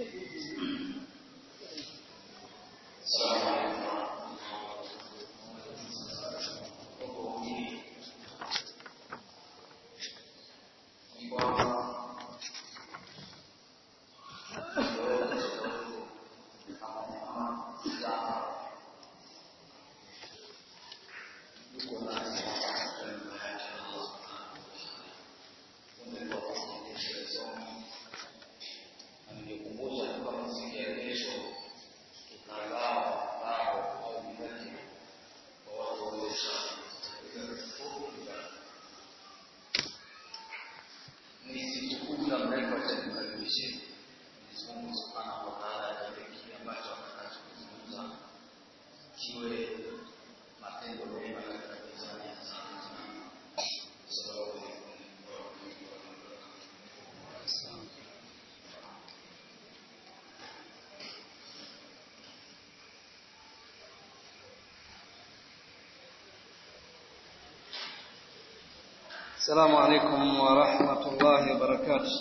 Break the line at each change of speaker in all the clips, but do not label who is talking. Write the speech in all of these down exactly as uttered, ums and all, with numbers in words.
السلام عليكم ورحمة الله وبركاته.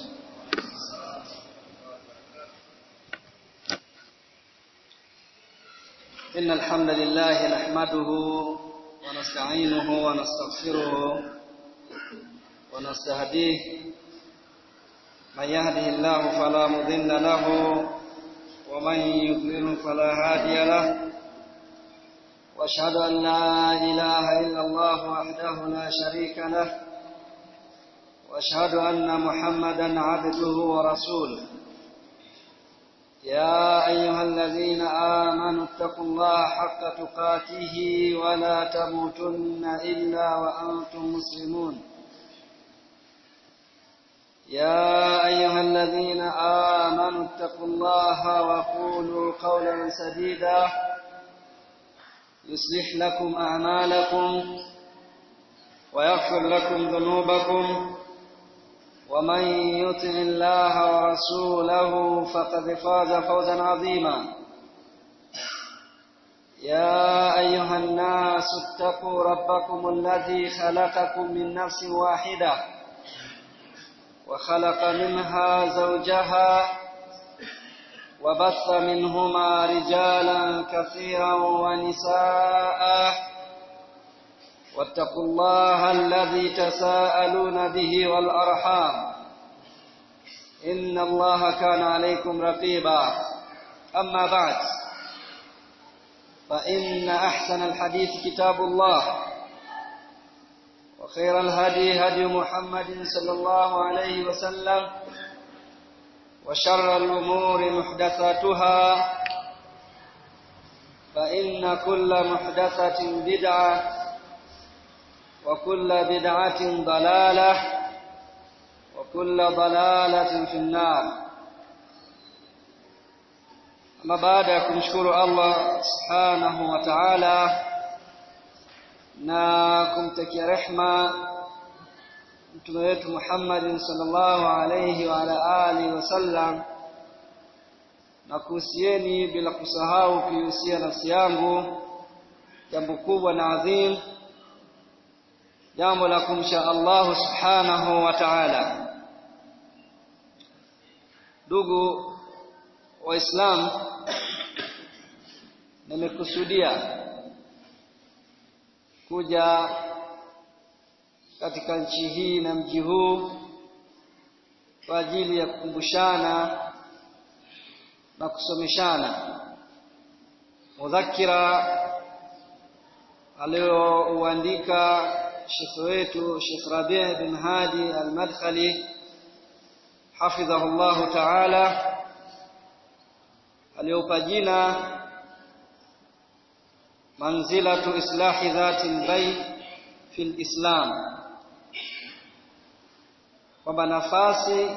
إن الحمد لله نحمده ونستعينه ونستغفره ونستهديه من يهده الله فلا مضل له ومن يضلل فلا هادي له وأشهد أن لا إله إلا الله وحده لا شريك له وأشهد أن محمدا عبده ورسوله. يا أيها الذين آمنوا اتقوا الله حق تقاته ولا تموتن إلا وأنتم مسلمون. يا أيها الذين آمنوا اتقوا الله وقولوا قولا سديدا يصلح لكم أعمالكم ويغفر لكم ذنوبكم ومن يطع الله ورسوله فقد فاز فوزا عظيما. يا أيها الناس اتقوا ربكم الذي خلقكم من نفس واحدة وخلق منها زوجها وبث منهما رجالا كثيرا ونساء واتقوا الله الذي تساءلون به والأرحام إن الله كان عليكم رقيبا. أما بعد فإن أحسن الحديث كتاب الله وخير الهدي هدي محمد صلى الله عليه وسلم وشر الأمور محدثاتها فإن كل محدثة بدعة وكل بدعة ضلالة وكل ضلالة في النار. أما بعد kumshukuru Allah subhanahu wa ta'ala na kumtakia rehma mtume wetu Muhammad sallallahu alayhi wa ala alihi wasallam, na kuhusieni bila kusahau kuhusia nafsi yangu jambo kubwa na adhim, jambo la kumsha Allah subhanahu wa ta'ala. Ndugu Waislamu, nimekusudia kuja katika nchi hii na mji huu kwa ajili ya kukumbushana na kusomeshana mudhakira aliyouandika Sheikh wetu Sheikh Rabi' bin Hadi al-Madkhali hafidhahu Allah ta'ala, aliyoupa jina manzilatu islahi dhati al-bayn fi al-Islam, kwamba nafasi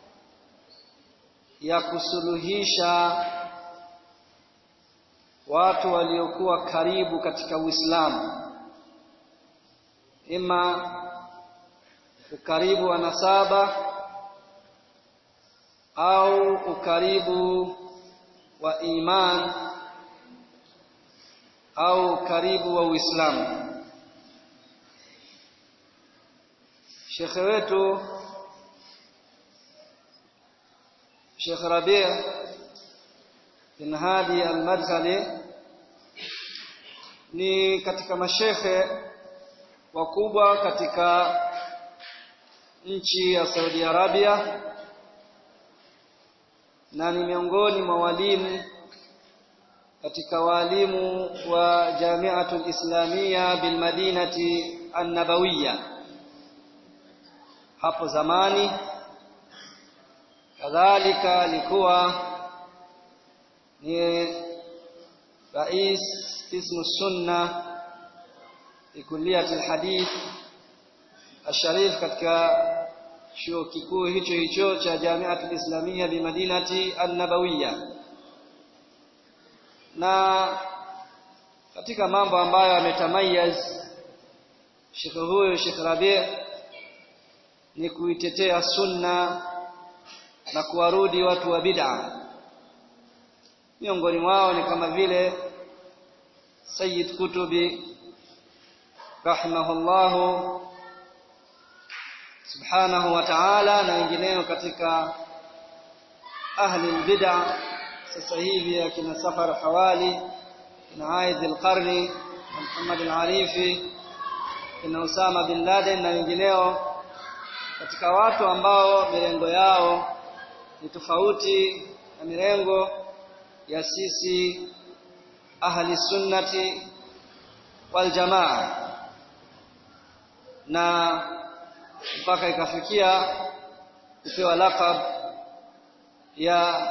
ya kusuluhisha watu waliokuwa karibu katika Uislamu, ima ukaribu wa nasaba au ukaribu wa iman au ukaribu wa Uislamu. Sheikh wetu Sheikh Rabi' bin Hadi al-Madkhali ni katika mashekhe wakubwa katika nchi ya Saudi Arabia na ni miongoni mwa walimu katika walimu wa Jami'atul Islamia bil Madinati an-Nabawiyya hapo zamani. Kadhalika alikuwa ni rais ismu sunna fi kulliyat al-hadith al-sharif katika chuo kikuu hicho hicho cha Jami'atul Islamia bi Madinati an-Nabawiyya. Na katika mambo ambayo ametamayaz Sheikh huyo Sheikh Rabi' ni kuitetea sunna na kuwarudi watu wa bid'a. Miongoni mwao ni kama vile Sayyid Kutubi rahimahullahu subhanahu wa ta'ala na wengineo katika ahli al-bid'a. Sasa hivi akina Safar Hawali na Aid al-Qarni na Muhammad al-Arifi na Usama bin Laden na wengineo katika watu ambao mirengo yao ni tofauti na mirengo ya sisi ahli sunnati wal jamaa, na mpaka ikafikia kupewa laqab ya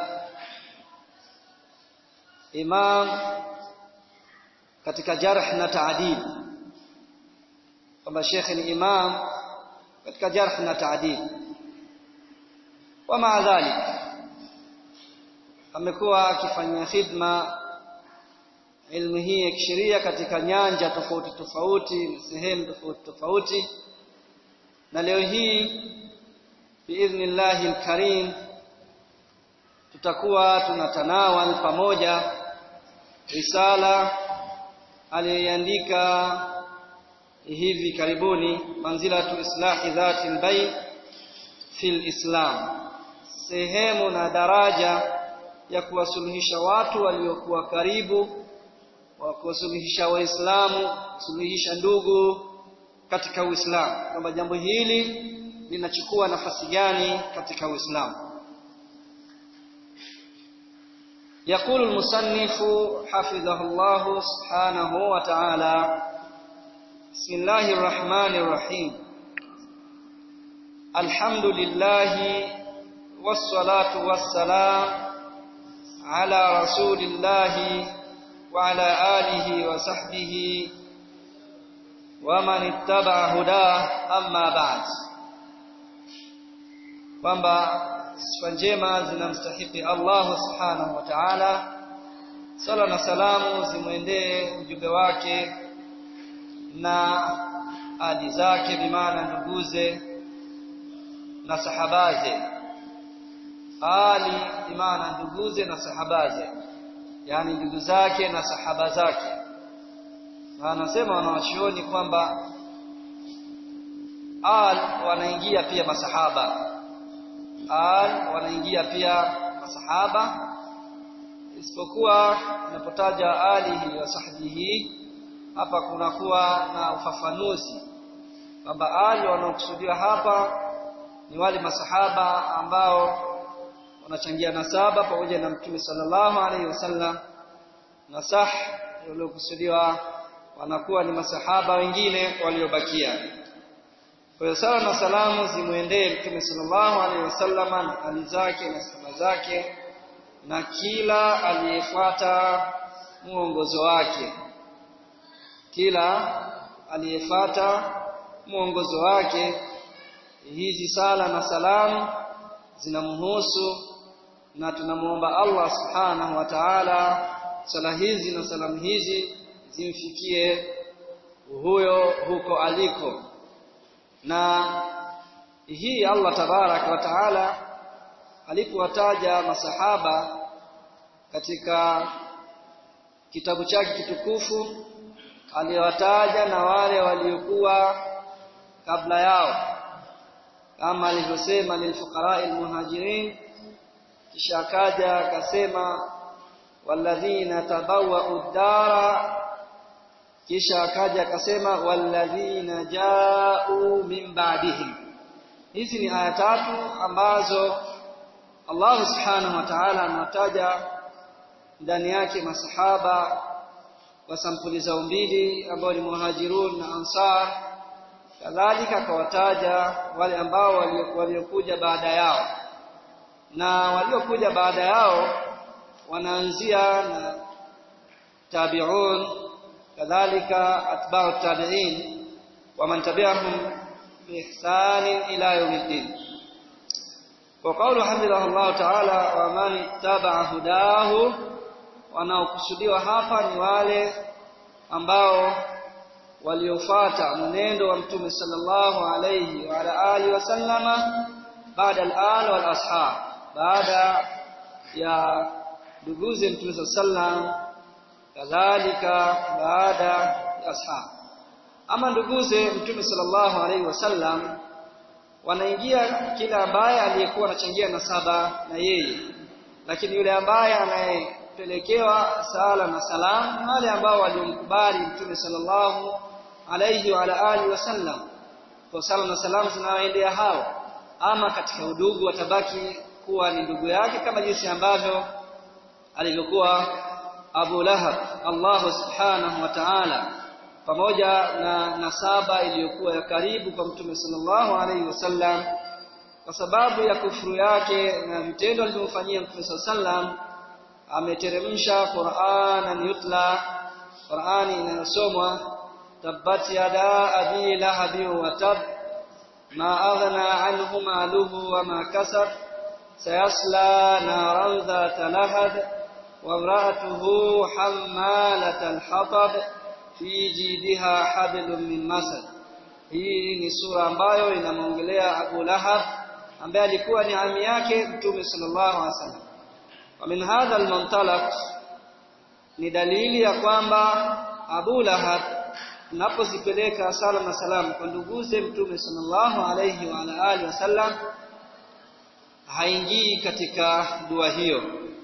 imam katika jarh na ta'dil, kwamba Sheikh ni imam katika jarh na ta'dil. Wa maa dhalik amekuwa akifanya khidma ilmu hii ya kisheria katika nyanja tofauti tofauti, sehemu tofauti tofauti, na leo hii biidhnillahi alkarim tutakuwa tunatanawal pamoja risala aliyoandika hivi karibuni, manzilatu islahi dhati albayn fil islam, sehemu na daraja ya kuwasuluhisha watu waliokuwa karibu, wa kuwasuluhisha waislamu, kusuluhisha ndugu katika Uislamu, kwamba jambo hili linachukua nafasi gani katika Uislamu. يقول المصنف حفظه الله سبحانه وتعالى: بسم الله الرحمن الرحيم، الحمد لله والصلاة والسلام على رسول الله وعلى آله وصحبه ومن اتبع هداه، أما بعد. kwamba sifa njema zinamstahiki Allah subhanahu wa ta'ala, sala na salamu zimwendee mjumbe wake na ali zake, bimaana nduguze na sahabaze. Ali bimaana nduguze na sahabaze, yani ndugu zake na sahaba zake. Na anasema wanawachuoni kwamba al wanaingia pia masahaba, al wanaingia pia masahaba, isipokuwa unapotaja alihi wa sahbihi hapa kunakuwa na ufafanuzi kwamba ali wanaokusudiwa hapa ni wale masahaba ambao wanachangia nasaba pamoja na Mtume sallallahu alaihi wasallam, na sah waliokusudiwa wanakuwa ni masahaba wengine waliobakia. Kwa hiyo sala na salamu zimwendee Mtume sallallahu alaihi wasallam na ali zake na sahaba zake na kila aliyefuata muongozo wake, kila aliyefuata muongozo wake. Hizi sala na salamu zinamhusu, na tunamuomba Allah subhanahu wa ta'ala sala hizi na salamu hizi zimfikie huyo huko aliko. Na hii Allah tabaraka wa taala alipowataja masahaba katika kitabu chake kitukufu, aliwataja na wale waliokuwa kabla yao, kama alivyosema lilfuqara'il muhajirin, kisha akaja akasema walladhina tabawwa'u ad-dara, kisha akaja akasema walladhina ja'u min ba'dihim. Hizi ni aya tatu ambazo Allah subhanahu wa ta'ala anataja ndani yake masahaba wa sampuli zao mbili ambao ni muhajirun na ansar, kadhalika akawataja wale ambao waliokuja baada yao, na waliokuja baada yao wanaanzia na tabi'un, kadhalika atba'u tabi'in wa man tabi'ahum bi ihsan ila yawmiddin. Kwa kauli hamdulillah ta'ala wa man taba'a hudahu, wanaokusudiwa hapa ni wale ambao waliofuata mwenendo wa Mtume sallallahu alayhi wa ala alihi wasallama baada al-al wal ashab, baada ya nduguze Mtume sallallahu kadhalika baada ya ashab. Ama nduguze Mtume sallallahu alayhi wasallam wanaingia kila ambaye aliyekuwa anachangia nasaba na yeye, lakini yule ambaye anayepelekewa sala na salam wale ambao waliomkubali Mtume sallallahu alayhi wa ala alihi wasallam, kwa sala na salam zinawaendea hao. Ama katika udugu watabaki kuwa ni ndugu yake, kama jinsi ambavyo alivyokuwa Abu Lahab, Allah subhanahu wa ta'ala pamoja na nasaba iliyokuwa ya karibu kwa Mtume sallallahu alayhi wasallam, kwa sababu ya kufuru yake na vitendo alivyofanyia Mtume sallallahu alayhi wasallam, ameteremsha Qur'anan yutla, Qur'ani inasomwa, tabbat yada abi lahabi wa tab ma aghna anhu maluhu wa ma kasab sayasla naran dhata lahab wa imra'atuhu hammalatal hatab fi jidiha hablum min masad. Hii ni sura ambayo inamwongelea Abu Lahab ambaye alikuwa ni ami yake Mtume sallallahu alaihi wasallam. Wa min hadha al-muntalaq, ni dalili ya kwamba Abu Lahab napozipeleka sala na salamu kwa nduguze Mtume sallallahu alaihi wa ala alihi wasallam, haingii katika dua hiyo.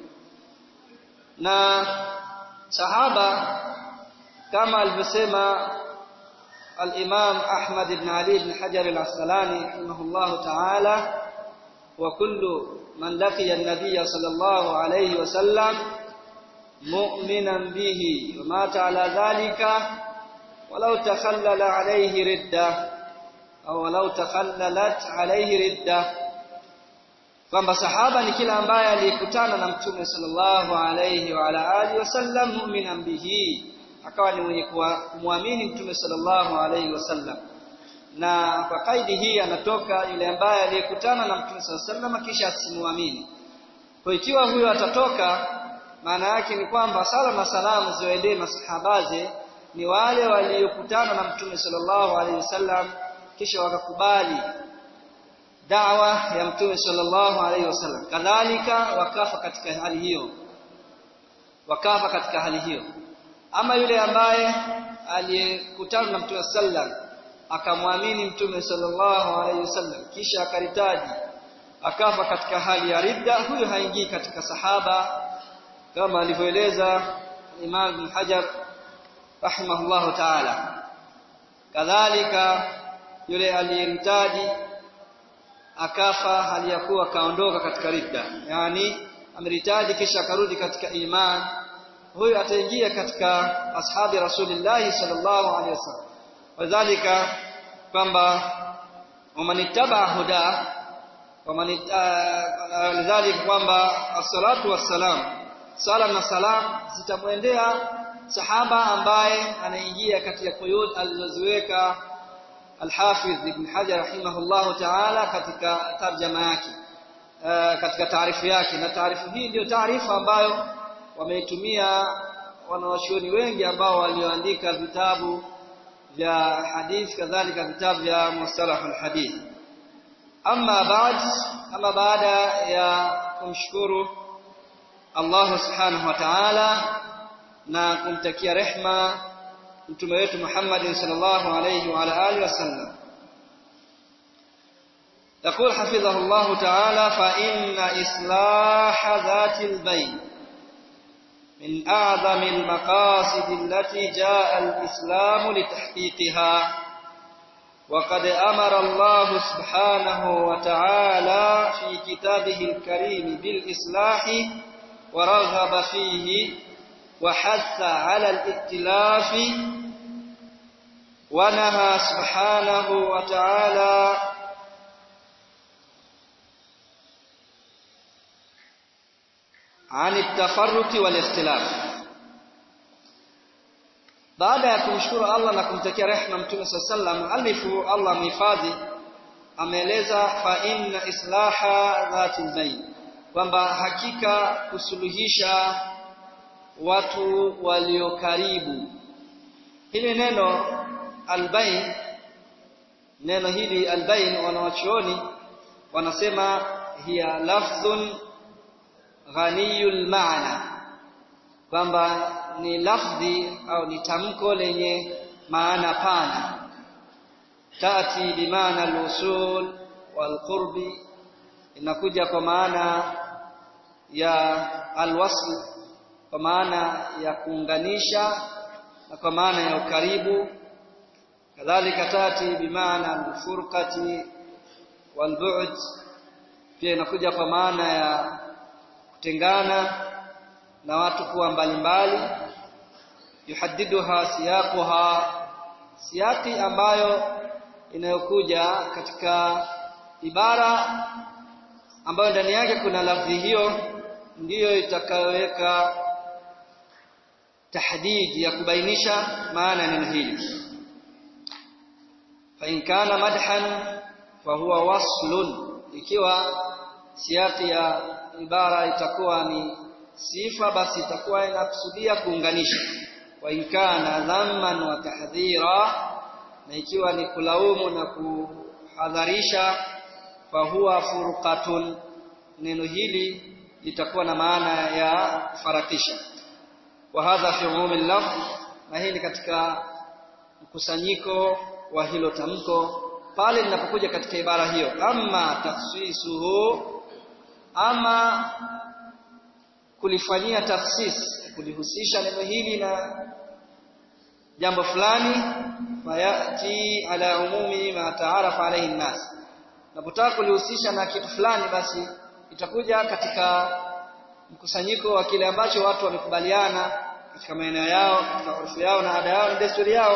Na sahaba kama alivyosema al-Imam Ahmad ibn Ali ibn Hajar al-Asqalani rahimahullah ta'ala, wa kullu man laqiya an-nabiy sallallahu alayhi wa sallam mu'minan bihi wa mata ala dhalika walau takhallala alayhi ridda au walau takhallalat alayhi ridda, kwamba sahaba ni kila ambaye alikutana na Mtume sallallahu alayhi wa ala alihi wasallam mu'minan bihi, akawa ni mwenye kumwamini Mtume sallallahu alayhi wasallam. Na kwa kaidi hii anatoka yule ambaye aliyekutana na Mtume sallallahu alayhi wasallam kisha asimuamini. Kwa ikiwa huyo atatoka, maana yake ni kwamba sala na salamu ziwaendee masahabaze ni wale waliokutana na Mtume sallallahu alayhi wasallam kisha wakakubali da'wa ya Mtume sallallahu alayhi wasallam, kadhalika wakafa katika hali hiyo, wakafa katika hali hiyo. Ama yule ambaye aliyekutana na Mtume sallam akamwamini Mtume sallallahu alayhi wasallam kisha akaritaji akafa katika hali ya ridda, huyo haingii katika sahaba, kama alivyoeleza Imam Ibn Hajar rahimahullah ta'ala. Kadhalika yule aliyeritaji akafa hali ya kuwa kaondoka katika ridda, yani ameritaji kisha akarudi katika iman, huyo ataingia katika ashabi Rasulillah sallallahu alaihi wasallam. Wadhālika kwamba umanittaba huda lidhalika kwamba as-salatu was-salam, sala na salam zitamwendea sahaba ambaye anaingia katika quyud alizoziweka Al-Hafidh Ibn Hajar rahimahullah ta'ala katika tarjama yake, katika taarifu yake. Na taarifu hii ndio taarifa ambayo wameitumia wanawachuoni wengi ambao walioandika vitabu vya hadith, kadhalika vitabu vya mustalah al-hadith. Amma ba'd, ama baada ya kumshukuru Allah subhanahu wa ta'ala na kumtakia rehma mtume wetu Muhammad sallallahu alayhi wa ala alihi wasallam, يقول حفظه الله تعالى: فإن إصلاح ذات البين من أعظم المقاصد التي جاء الإسلام لتحقيقها وقد أمر الله سبحانه وتعالى في كتابه الكريم بالإصلاح ورغب فيه وحث على الائتلاف ونهى سبحانه وتعالى عن التفرق والاختلاف. Baada ya kumshukuru Allah na kumtakia rehema Mtume sallallahu alifu Allah mhifadhi ameeleza fa inna islaha dhatil bayn, kwamba hakika kusuluhisha watu walio karibu. Hili neno albayn, neno hili albayn wanawachuoni wanasema hiya lafdhun ghaniyul maana, kwamba ni lafdhi au ni tamko lenye maana pana. Taati bimaana al-usul wal-qurbi, inakuja kwa maana ya al-wasl, kwa maana ya kuunganisha na kwa maana ya ukaribu. Kadhalika taati bimaana al-furqati wal-bu'd, pia inakuja kwa maana ya kutengana na watu kuwa mbalimbali. Yuhaddiduha siyaquha, siyaqi ambayo inayokuja katika ibara ambayo ndani yake kuna lafzi hiyo ndiyo itakayoweka tahdid ya kubainisha maana neno hili. Fa in kana madhan fa huwa waslun, ikiwa siyaqi ya ibara itakuwa ni sifa basi itakuwa inakusudia kuunganisha. Wa in kana dhamman wa tahdhira, na ikiwa ni kulaumu na kuhadharisha, fa huwa furqatun, neno hili litakuwa na maana ya kufarakisha. Wa hadha fi umum al-lafz, na hili katika mkusanyiko wa hilo tamko pale linapokuja katika ibara hiyo. Amma takhsisuhu, ama kulifanyia takhsis, kulihusisha neno hili na jambo fulani, fayati ala umumi ma taarafa alayhi an-nas, napotaka kulihusisha na kitu fulani basi itakuja katika mkusanyiko wa kile ambacho watu wamekubaliana katika maeneo yao, katika urfu yao na ada yao na desturi yao.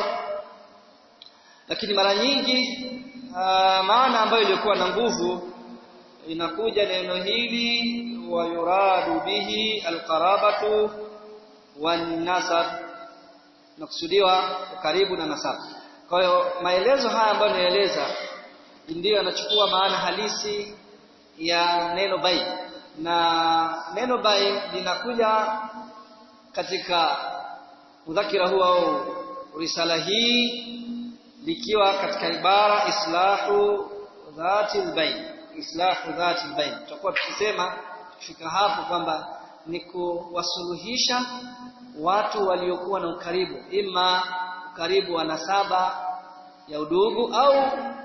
Lakini mara nyingi uh, maana ambayo ilikuwa na nguvu inakuja neno hili wa yuradu bihi alqarabatu wan nasab, nakusudiwa ukaribu na nasab. Kwa hiyo maelezo haya ambayo naeleza ndiyo yanachukua maana halisi ya neno bayn, na neno bayn linakuja katika mudhakira huu au risala hii likiwa katika ibara islahu dhatil bayn, islahu dhatil bayn. Tutakuwa tukisema tukifika hapo kwamba ni kuwasuluhisha watu waliokuwa na ukaribu, ima ukaribu wa nasaba ya udugu au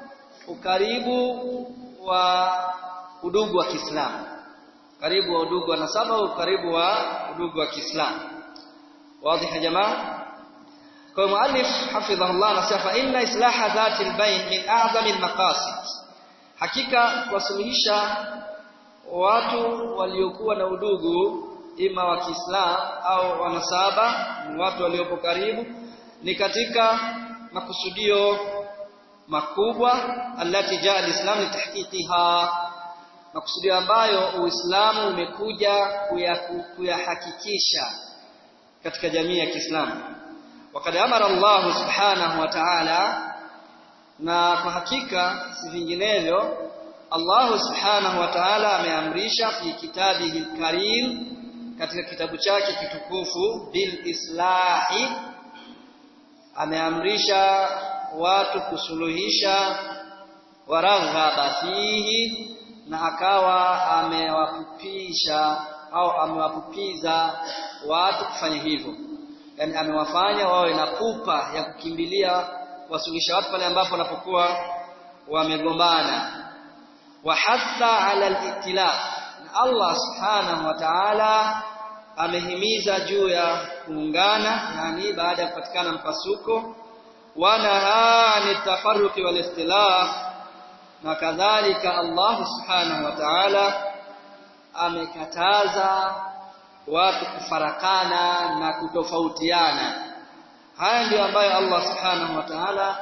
ukaribu wa udugu wa Kiislamu, karibu wa udugu wa nasaba au karibu wa udugu wa Kiislamu. Wazi ya jamaa? Kwa muallif hafidhahullah anasema inna islaha dhatil bayn min a'zamil maqasid, hakika kuwasuluhisha watu waliokuwa na udugu ima wa Kiislamu au wa nasaba, watu waliopo karibu, ni katika makusudio makubwa allati jaa al-islam litahqiqiha, makusudio ambayo Uislamu umekuja kuyahakikisha katika jamii ya Kiislamu. Waqad amara Allah subhanahu wa ta'ala, na kwa hakika si vinginevyo Allah subhanahu wa ta'ala ameamrisha fi kitabihi al-karim, katika kitabu chake kitukufu, bil islahi, ameamrisha watu kusuluhisha, waraghaba fihi, na akawa amewapupisha au amewapupiza watu kufanya hivyo, yani amewafanya wawe na pupa ya kukimbilia wasuluhisha watu pale ambapo wanapokuwa wamegombana. Wa hatha ala al-ittilaf, Allah subhanahu wa ta'ala amehimiza juu ya kuungana, yani baada ya kupatikana mpasuko. Wanaha ani tafarruqi wal ikhtilaf, na kadhalika Allah subhanahu wa ta'ala amekataza watu kufarakana na kutofautiana. Haya ndio ambayo Allah subhanahu wa ta'ala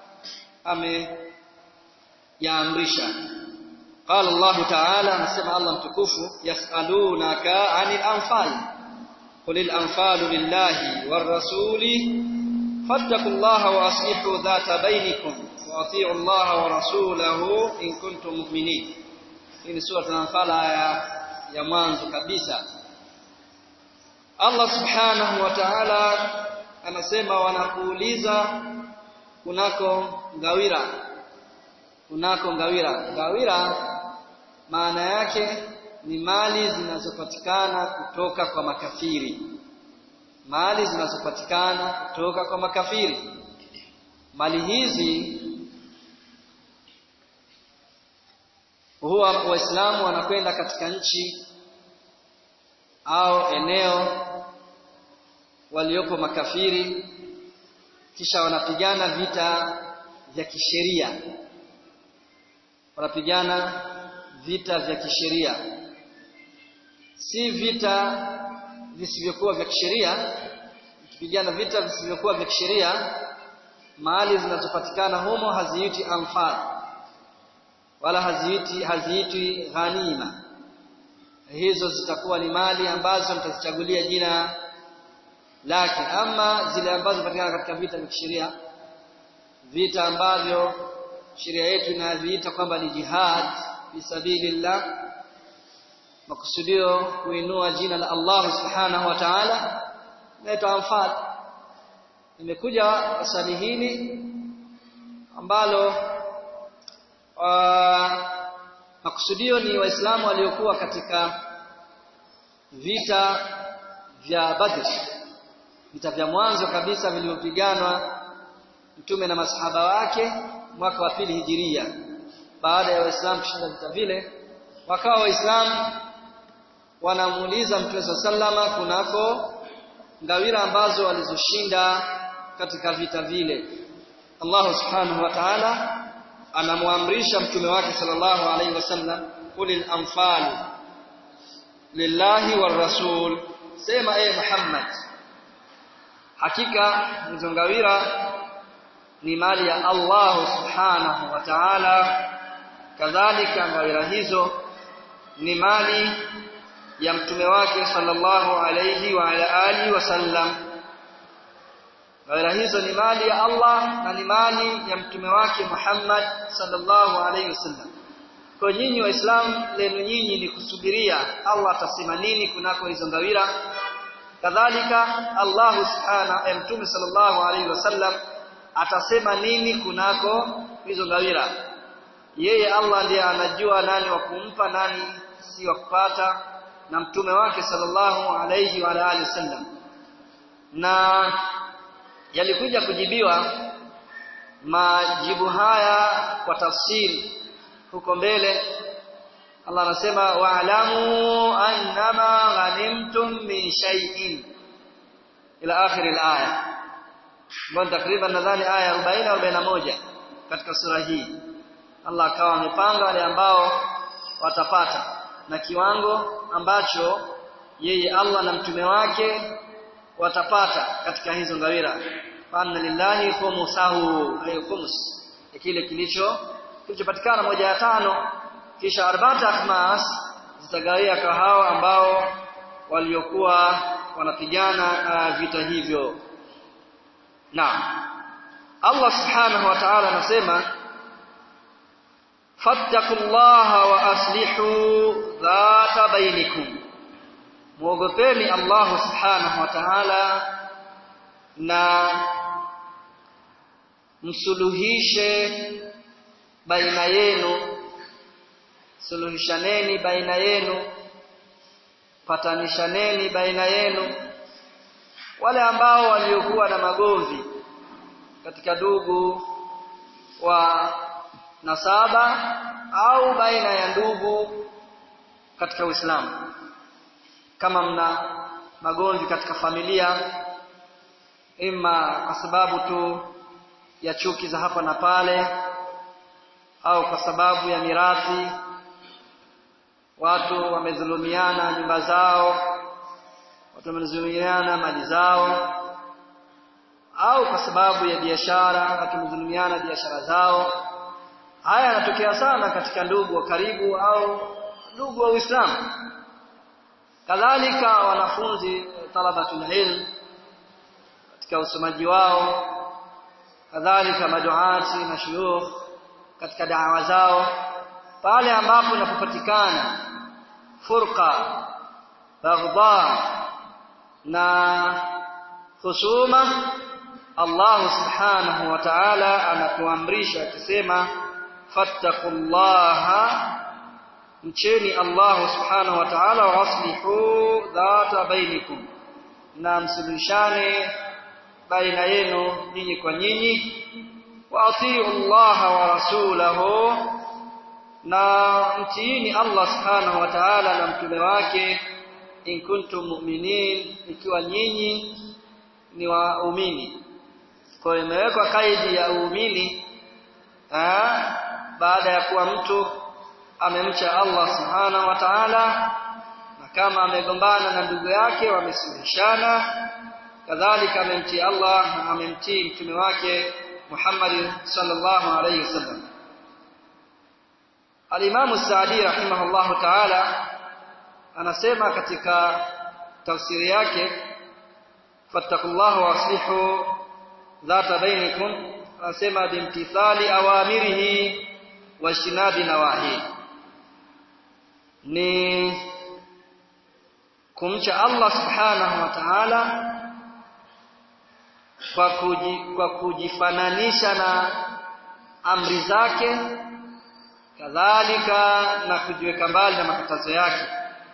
ameyaamrisha. Qala Allah ta'ala, anasema Allah mtukufu, yasalunaka 'anil anfal qulil anfalu lillahi war rasuli fattaqullaha wa aslihu dhata bainakum wa atii'u Allah wa rasulahu in kuntum mu'minin. Hii ni sura al-Anfal ya, ya mwanzo kabisa. Allah subhanahu wa ta'ala anasema wanakuuliza kunako ngawira. Kunako ngawira. Ngawira maana yake ni mali zinazopatikana kutoka kwa makafiri. Mali zinazopatikana kutoka kwa makafiri. Mali hizi huwa Waislamu wanakwenda katika nchi au eneo waliopo makafiri, kisha wanapigana vita vya kisheria. Wanapigana vita vya kisheria, si vita visivyokuwa vya kisheria. Ukipigana vita visivyokuwa vya kisheria, mali zinazopatikana humo haziiti anfal wala haziiti haziiti ghanima. Hizo zitakuwa ni mali ambazo mtazichagulia jina lake. Ama zile ambazo zinapatikana katika vita vya kisheria, vita ambavyo sheria yetu inaziita kwamba ni jihad fi sabilillah, makusudio kuinua jina la Allah subhanahu wa ta'ala, inaitwa anfal. Imekuja swali hili ambalo Uh, makusudio ni Waislamu waliokuwa katika vita vya Badr, vita vya mwanzo kabisa vilivyopiganwa Mtume na masahaba wake mwaka wa pili hijiria. Baada ya Waislamu kushinda vita vile, wakawa Waislamu wanamuuliza Mtume sallama kunako ngawira ambazo walizoshinda katika vita vile. Allah subhanahu wa ta'ala anamuamrisha mtume wake sallallahu alaihi wasallam, qulil anfal lillahi war rasul, sema e Muhammad, hakika hizo ngawira ni mali ya Allah subhanahu wa ta'ala, kadhalika ngawira hizo ni mali ya mtume wake sallallahu alaihi wa ala alihi wasallam. Ngawira hizo ni mali ya Allah na ni mali ya mtume wake Muhammad sallallahu alaihi wasallam. Kwa nyinyi Waislamu, lenu nyinyi ni kusubiria Allah atasema nini kunako hizo ngawira. Kadhalika Allah subhanahu wa mtume sallallahu alaihi wasallam atasema nini kunako hizo ngawira. Yeye Allah ndiye anajua nani wa kumpa, nani si wa kupata, na mtume wake sallallahu alaihi wa alihi wasallam. Na yalikuja kujibiwa majibu haya kwa tafsiri huko mbele. Allah anasema wa'lamu annama ghanimtum min shay'in ila akhir al-aya. Mbona takriban nadhani aya arobaini arobaini na moja katika sura hii. Allah akawa amepanga wale ambao watapata na kiwango ambacho yeye Allah na mtume wake watapata katika hizo ngawira. Anna lillahi khumsahu, ay khums, kile kilicho kilichopatikana moja ya tano, kisha arba'at akhmas zitagawia kwa hao ambao waliokuwa wanapigana uh, vita hivyo. Naam, Allah subhanahu wa ta'ala anasema fattaqullaha wa aslihu dhata bainikum, muogopeni Allah subhanahu wa ta'ala na msuluhishe baina yenu, suluhishaneni baina yenu, patanishaneni baina yenu. Wale ambao waliokuwa na magomvi katika ndugu wa nasaba au baina ya ndugu katika Uislamu, kama mna magomvi katika familia, ima kwa sababu tu ya chuki za hapa na pale au kwa sababu ya mirathi, watu wamedhulumiana nyumba zao, watu wamedhulumiana mali zao, au kwa sababu ya biashara, watu wamedhulumiana biashara zao. Haya yanatokea sana katika ndugu wa karibu au ndugu wa Uislamu. Kadhalika wanafunzi talabatul ilm katika usomaji wao, kadhalika maduati na shuyukh katika da'wa zao, pale ambapo inapopatikana furqa, baghdha na khusuma, Allah subhanahu wa ta'ala anatuamrisha akisema fattaqullaha, mcheni Allah subhanahu wa ta'ala, waslihu dhata bainikum, na msulishane baina yenu nyinyi kwa nyinyi, wa atiu Allah wa rasulahu, na mtiini Allah subhanahu wa ta'ala na mtume wake, in kuntum mu'minin, ikiwa nyinyi ni waumini. Kwa hiyo imewekwa kaidi ya uumini baada ya kuwa mtu amemcha Allah subhanahu wa ta'ala, na kama amegombana na ndugu yake wamesuluhishana, kadhalika amemtii Allah na amemtii mtume wake Muhammad sallallahu alayhi wasallam. Al-Imam As-Sa'di rahimahullahu ta'ala anasema katika tafsiri yake fattaqullaha wa aslihu dhata bainikum, anasema bimtithali awamirihi wa ijtinabi nawahi, ni kumcha Allah subhanahu wa ta'ala kwa kuji, kwa kujifananisha na amri zake, kadhalika na kujiweka mbali na makatazo yake,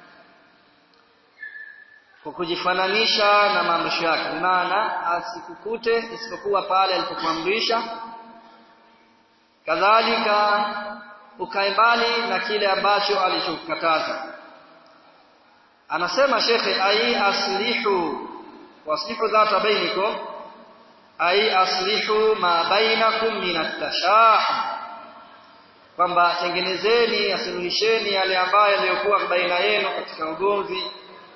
kwa kujifananisha na maamrisho yake, maana asikukute isipokuwa pale alipokuamrisha, kadhalika ukae mbali na kile ambacho alichokataza. Anasema shekhe, ai aslihu waslihu dhata bainikum, ai aslihu ma bainakum min at-tashah, kwamba tengenezeni, asuluhisheni yale ambayo yaliyokuwa baina yenu katika ugomvi,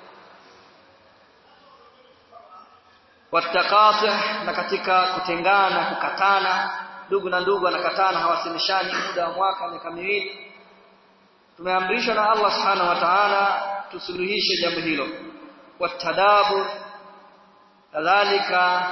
watakati, na katika kutengana, kukatana. Ndugu na ndugu wanakatana, hawasemeshani muda wa mwaka, miaka miwili. Tumeamrishwa na Allah subhanahu wa ta'ala tusuluhishe jambo hilo. Watadabu, kadhalika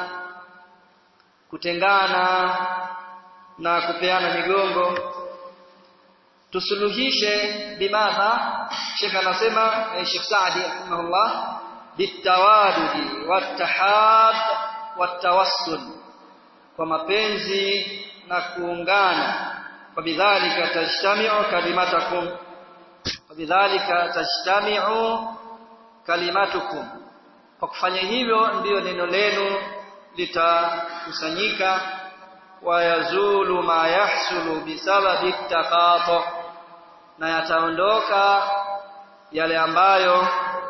kutengana na kupeana migongo, tusuluhishe bimadha. Sheikh anasema, Sheikh Saadi rahimahullah, bitawadudi wattahad wattawassul, kwa mapenzi na kuungana. Wabidhalika tajtami'u kalimatukum, wabidhalika tajtami'u kalimatukum, kwa kufanya hivyo ndiyo neno lenu litakusanyika. Wa yazulu ma yahsulu bisababi taqatu, na yataondoka yale ambayo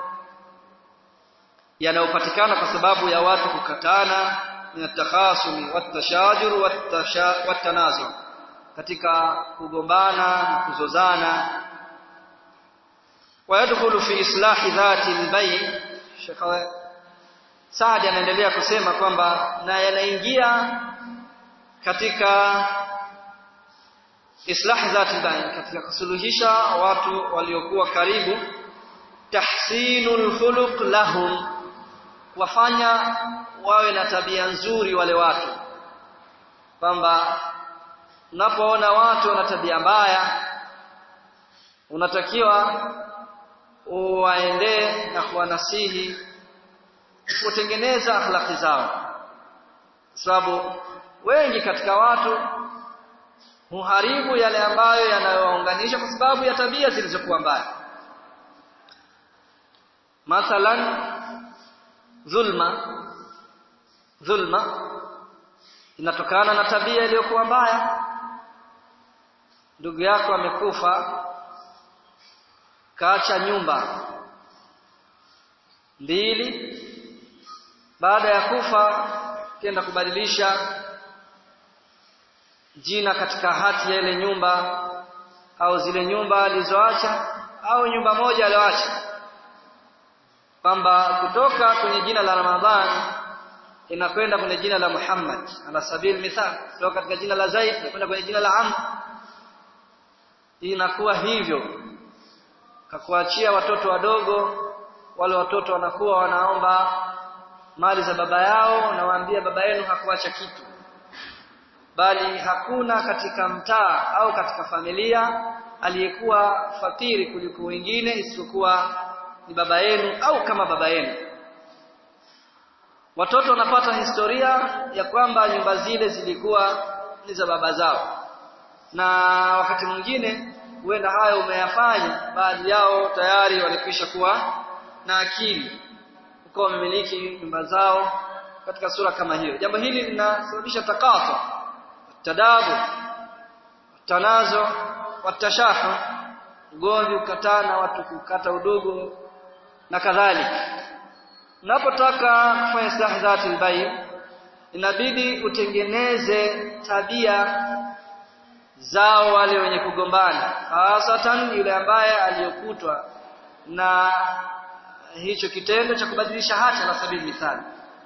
yanayopatikana kwa sababu ya watu kukatana, min at-takhasumi wat-tashajur wat-tanazu, katika kugombana na kuzozana. Wa yadkhulu fi islahi dhati al-bayn, Sheikh Saadi anaendelea kusema kwamba na yanaingia katika islahi dhati al-bayn, katika kusuluhisha watu waliokuwa karibu, tahsinul khuluq lahum, wafanya wawe na tabia nzuri wale watu, kwamba unapoona watu wana tabia mbaya unatakiwa uwaendee na kuwanasihi, kutengeneza akhlaqi zao, sababu wengi katika watu huharibu yale ambayo yanayowaunganisha kwa sababu ya tabia zilizokuwa mbaya. Mathalan, dhulma dhulma inatokana na tabia iliyokuwa mbaya. Ndugu yako amekufa, kaacha nyumba mbili, baada ya kufa kenda kubadilisha jina katika hati ya ile nyumba au zile nyumba alizoacha au nyumba moja aliyoacha, kwamba kutoka kwenye jina la Ramadhani inakwenda kwenye jina la Muhammad ala sabil mithal, kutoka katika jina la Zaid kwenda kwenye jina la Amr. Inakuwa hivyo, kakuachia watoto wadogo, wale watoto wanakuwa wanaomba mali za baba yao, na waambia baba yenu hakuacha kitu, bali hakuna katika mtaa au katika familia aliyekuwa fakiri kuliko wengine isipokuwa ni baba yenu au kama baba yenu. Watoto wanapata historia ya kwamba nyumba zile zilikuwa ni za baba zao, na wakati mwingine huenda hayo umeyafanya, baadhi yao tayari walikwisha kuwa na akili kwa wamiliki nyumba zao katika sura kama hiyo. Jambo hili linasababisha takaso, tadabu, tanazo, watashahu, ugomvi, ukatana, watu kukata udugu na kadhalika. Unapotaka kufanya islahi dhatil bayn, inabidi utengeneze tabia zao wale wenye kugombana, hasatan yule ambaye aliyokutwa na hicho kitendo cha kubadilisha hati na sabili mithali.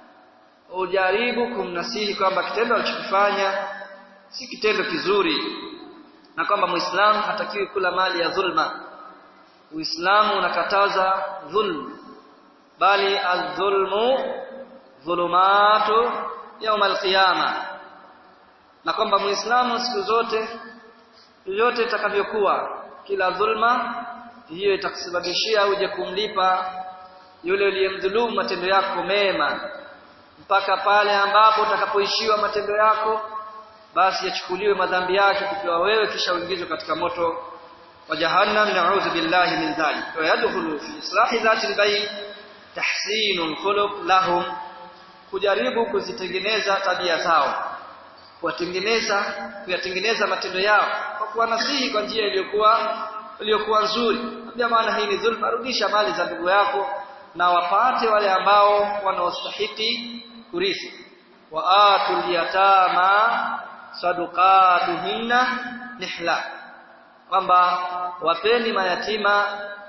Ujaribu kumnasihi kwamba kitendo alichokifanya si kitendo kizuri, na kwamba Muislamu hatakiwi kula mali ya dhulma. Uislamu unakataza dhulm, bali adh-dhulmu dhulumatu yawm al-qiyama, na kwamba Muislamu siku zote yote itakavyokuwa, kila dhulma hiyo itakusababishia uje kumlipa yule uliyemdhulumu matendo yako mema, mpaka pale ambapo utakapoishiwa matendo yako, basi yachukuliwe madhambi yake kupewa wewe, kisha uingizwe katika moto wa jahannam. Na'udhu billahi min dhalik. Wa yadkhulu fi islahi dhatil bayn tahsinul khuluq lahum, kujaribu kuzitengeneza tabia zao, kuwatengeneza kuyatengeneza matendo yao kwa kuwanasihi kwa njia iliyokuwa iliyokuwa nzuri. Kwa maana hii ni dhulma, rudisha mali za ndugu yako na wapate wale ambao wanaostahili kurithi. Wa atul yatama sadaqatuhinna nihla, kwamba wapeni mayatima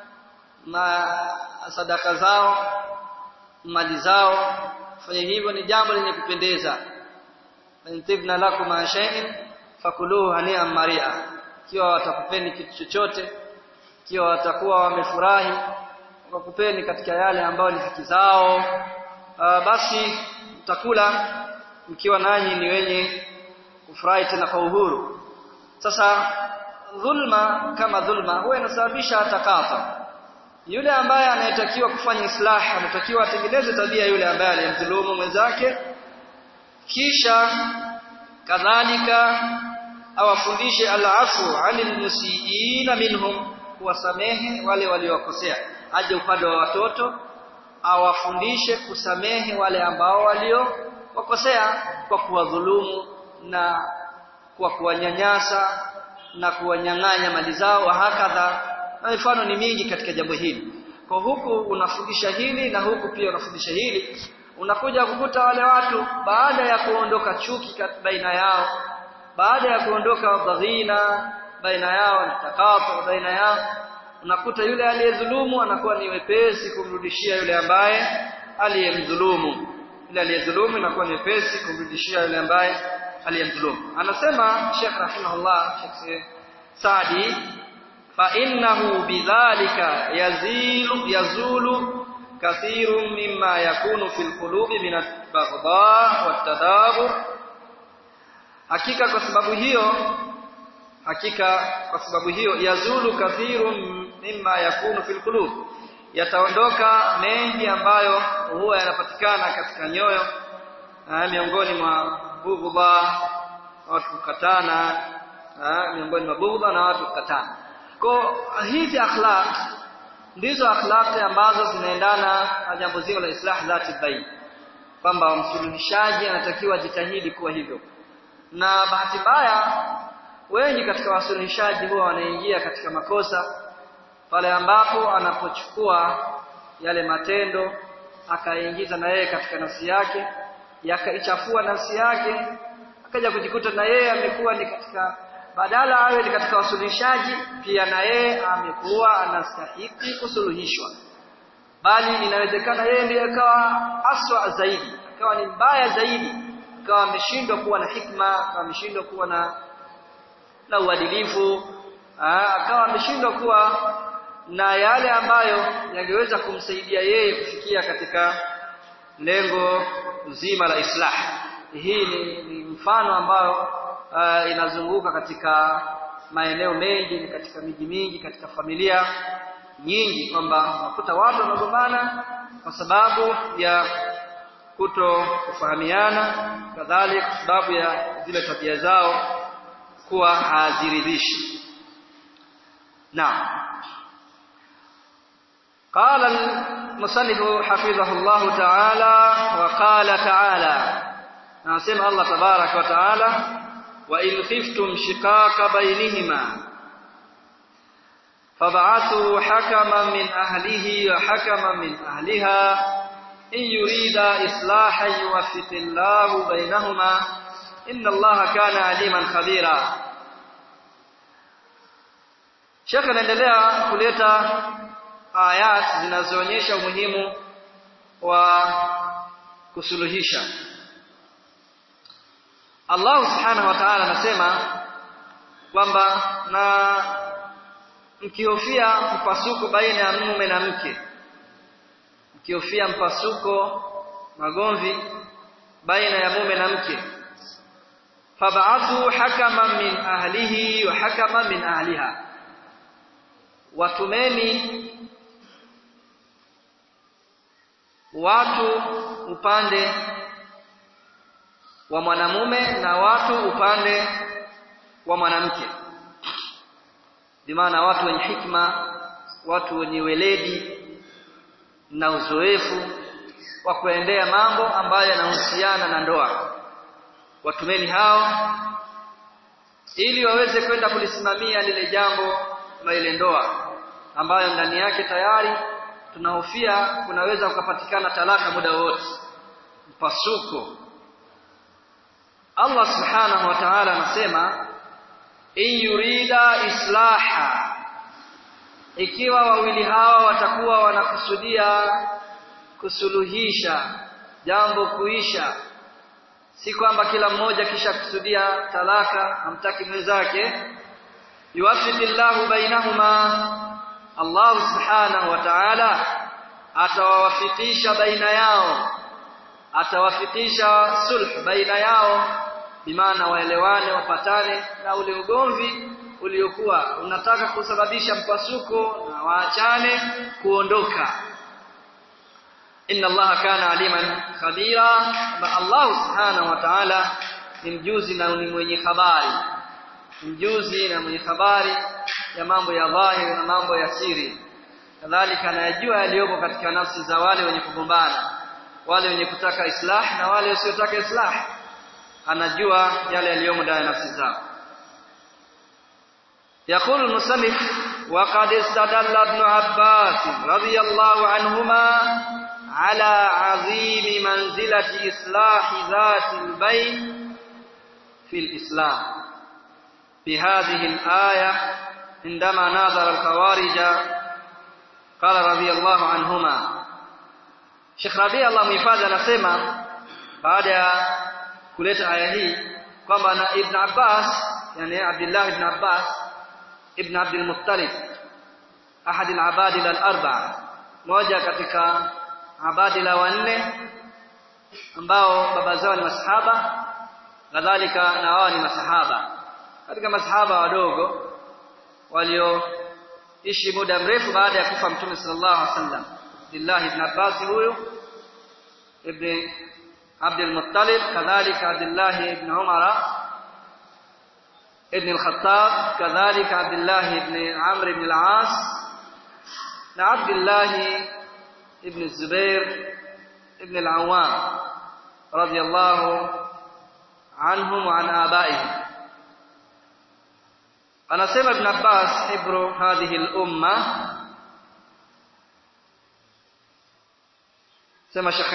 na sadaka zao, mali zao. Fanya hivyo ni jambo lenye kupendeza. Intibna lakum shay'in fakuluhu hani'an mari'a, kiwa watakupeni kitu chochote, kiwa watakuwa wamefurahi wakupeni katika yale ambayo ni haki zao, uh, basi mtakula mkiwa nanyi ni wenye kufurahi tena kwa uhuru. Sasa dhulma kama dhulma huwa inasababisha takafa. Yule ambaye anayetakiwa kufanya islah anatakiwa atengeneze tabia yule ambaye alimdhulumu mwenzake, kisha kadhalika awafundishe al-afu 'anil musiiina minhum, kuwasamehe wale waliokosea. Aje upande wa watoto awafundishe kusamehe wale ambao waliokosea kwa kuwadhulumu na kwa kuwanyanyasa na kuwanyang'anya mali zao, wa hakadha. Na mifano ni mingi katika jambo hili. Kwa huku unafundisha hili na huku pia unafundisha hili, unakuja kukuta wale watu baada ya kuondoka chuki baina yao, baada ya kuondoka dhaghina baina yao na takafu baina yao, unakuta yule aliyedhulumu anakuwa ni wepesi kumrudishia yule ambaye aliyemdhulumu. Yule aliyedhulumu inakuwa ni wepesi kumrudishia yule ambaye aliyemdhulumu. Anasema Sheikh rahimahullah, Sheikh Saadi, fa innahu bidhalika yazilu yazulu kathirun mimma yakunu fil qulubi min al-baghdha wat-tadabur. Hakika kwa sababu hiyo hakika kwa sababu hiyo yazulu kathirun mimma yakunu fil qulub, yataondoka mengi ambayo huwa yanapatikana katika nyoyo, miongoni mwa bughdha, watu kukatana, miongoni mwa bughdha na watu kukatana. Kwa hizi akhlaq ndizo akhlaq ambazo zinaendana na jambo zima la islah dhati bayn, kwamba msuluhishaji anatakiwa jitahidi kuwa hivyo. Na bahati mbaya wengi katika wasuluhishaji huwa wanaingia katika makosa pale ambapo anapochukua yale matendo akaingiza na yeye katika nafsi yake, yakaichafua nafsi yake, akaja kujikuta na yeye amekuwa ni katika, badala awe ni katika wasuluhishaji, pia na yeye amekuwa anastahili kusuluhishwa, bali inawezekana yeye ndiye akawa aswa zaidi, akawa ni mbaya zaidi, akawa ameshindwa kuwa na hikma, akawa ameshindwa kuwa na na uadilifu, akawa ameshindwa kuwa na yale ambayo yangeweza kumsaidia yeye kufikia katika lengo zima la islah. Hii ni, ni mfano ambao uh, inazunguka katika maeneo mengi, katika miji mingi, katika familia nyingi, kwamba unakuta watu wanagombana kwa sababu ya kuto kufahamiana, kadhalika kwa sababu ya zile tabia zao kuwa haziridhishi. Naam. قال المصنف حفظه الله تعالى وقال تعالى نسمع الله تبارك وتعالى وإن خفتم شقاق بينهما فابعثوا حكما من أهله وحكما من أهلها إن يريدا إصلاحا يوفق الله بينهما إن الله كان عليما خبيرا. Sheikh anaendelea kuleta ayat zinazoonyesha umuhimu wa kusuluhisha. Allah subhanahu wa ta'ala anasema kwamba na mkihofia mpasuko baina ya mume na mke, mkihofia mpasuko, magomvi baina ya mume na mke, fab'athu hakaman min ahlihi wa hakaman min ahliha, watumeni watu upande wa mwanamume na watu upande wa mwanamke, bimaana watu wenye hikma, watu wenye weledi na uzoefu wa kuendea mambo ambayo yanahusiana na ndoa. Watumeni hao ili waweze kwenda kulisimamia lile jambo la ile ndoa ambayo ndani yake tayari tunahofia kunaweza kupatikana talaka muda wote, mpasuko. Allah subhanahu wa ta'ala anasema in yurida islaha, ikiwa wawili hawa watakuwa wanakusudia kusuluhisha jambo kuisha, si kwamba kila mmoja kisha kusudia talaka hamtaki mwenzake, yuwaffiqillahu bainahuma, Allah subhanahu wa ta'ala atawawafikisha baina yao, atawafikisha sulh baina yao, bimaana waelewane, wapatane na ule ugomvi uliokuwa unataka kusababisha mpasuko, na waachane kuondoka. Inna Allah kana aliman khabira, ba Allah subhanahu wa ta'ala ni mjuzi na ni mwenye habari, mjuzi na mwenye habari ya mambo ya dhahiri na mambo ya siri, kadhalika anayajua yaliyoko katika nafsi za wale wenye kugombana, wale wenye kutaka islah na wale wasiotaka islah, anajua yale yaliyomo ndani ya nafsi zao. يقول المصنف وقد استدل ابن عباس رضي الله عنهما على عظيم منزلة إصلاح ذات البين في الإسلام بهذه الآية عندما ناظر الخوارج قال رضي الله عنهما. Sheikh Rabi Allah mhifadhi anasema baada ya kuleta aya hii kwamba na Ibn Abbas, yani Abdullah ibn Abbas ibn Abdul Muttalib, ahad al-abadila al-arba'a, moja katika abadila wanne ambao baba zao ni masahaba, kadhalika na wao ni masahaba, katika masahaba wadogo walioishi muda mrefu baada ya kufa Mtume sallallahu alaihi wasallam. Abdullah ibn Abbas huyo ibn Abdul Muttalib, kadhalika Abdullah ibn Umar ibn al-Khattab, kadhalika Abdullah ibn Amr ibn al-As na Abdullah ibn Zubair ibn al-Awwam radiyallahu anhum wa an abaihim. Anasema Ibn Abbas hibru hadhihi al-umma, sema Sheikh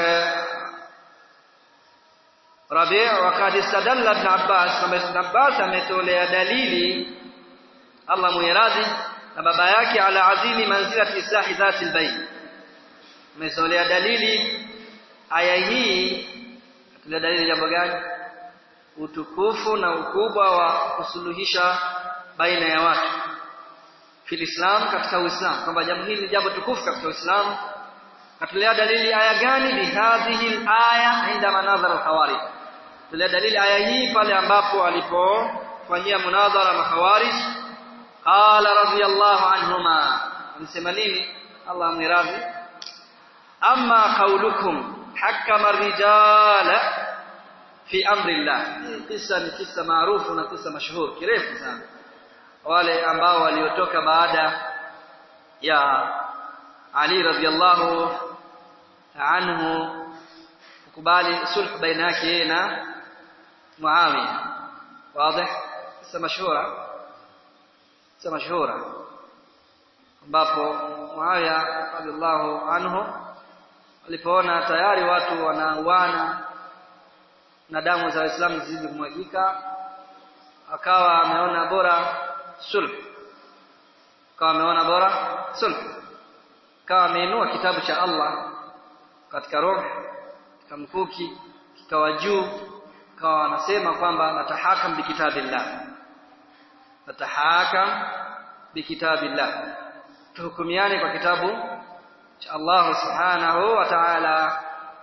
Rabi' wakati istadalla Ibn Abbas kama Ibn Abbas ametolea dalili Allah muiradhi na baba yake ala azimi manzilati islahi dhati albayn ametolea dalili aya hii atolea dalili jambo gani utukufu na ukubwa wa kusuluhisha baina ya watu fil Islam katika Uislamu kwamba jambo hili ni jambo tukufu katika Uislamu atolea dalili aya gani bihadhihi alaya inda manadhar alkhawarij atolea dalili aya hii pale ambapo alipofanyia munadhara makhawarij qala radiyallahu anhuma alisema nini Allah amradhi amma qawlukum hakama ar-rijala fi amri Allah kisa ni kisa maarufu na kisa mashuhuri kirefu sana wale ambao waliotoka baada ya Ali radhiyallahu anhu kukubali sulh baina yake na Muawiya wazi kisa mashuhura kisa mashuhura ambapo Muawiya radhiyallahu anhu alipoona tayari watu wanauana na damu za Waislamu zizidi kumwagika akawa ameona bora sulh akawa ameona bora sulh akawa ameinua kitabu cha Allah katika roho katika mkuki kikawa juu akawa anasema kwamba natahakam bikitabillah natahakam bikitabillah tuhukumiane kwa kitabu cha Allah subhanahu wa ta'ala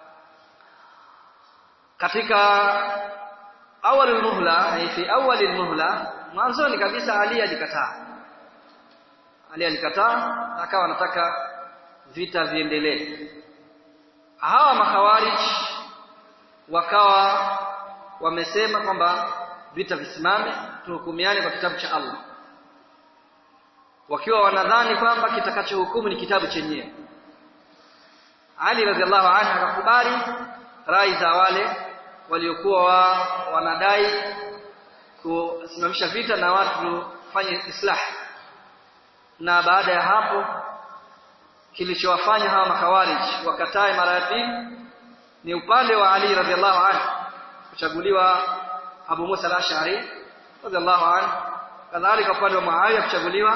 katika awalul muhla fi awalil muhla mwanzoni kabisa Ali alikataa Ali alikataa akawa anataka vita viendelee hawa makhawarij wakawa wamesema kwamba vita visimame tuhukumiane kwa kitabu cha Allah wakiwa wanadhani kwamba kitakachohukumu ni kitabu chenyewe Ali radhiallahu anhu akakubali rai za wale waliokuwa wa, wanadai kusimamisha vita na watu kufanya islah na baada ya hapo kilichowafanya hawa makhawarij wakatae mara ya pili ni upande wa Ali radhiallahu anhu kuchaguliwa Abu Musa al-Ash'ari radhiallahu anhu kadhalika upande wa Muawiya kuchaguliwa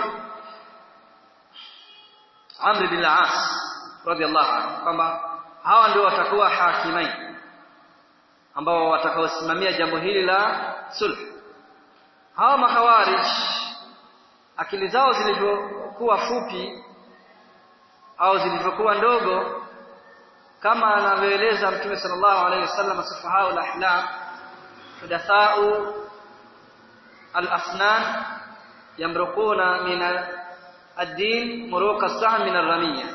Amr bin al-As radhiallahu anhu kwamba hawa ndio watakuwa hakimai ambao watakaosimamia jambo hili la sulh hawa makhawarij akili zao zilivyokuwa fupi au zilivyokuwa ndogo kama anavyoeleza Mtume sallallahu alayhi wasallam safahau al-ahlam hudathau al-asnan yamruquna min ad-din muruqa as-sahm min ar-ramiyya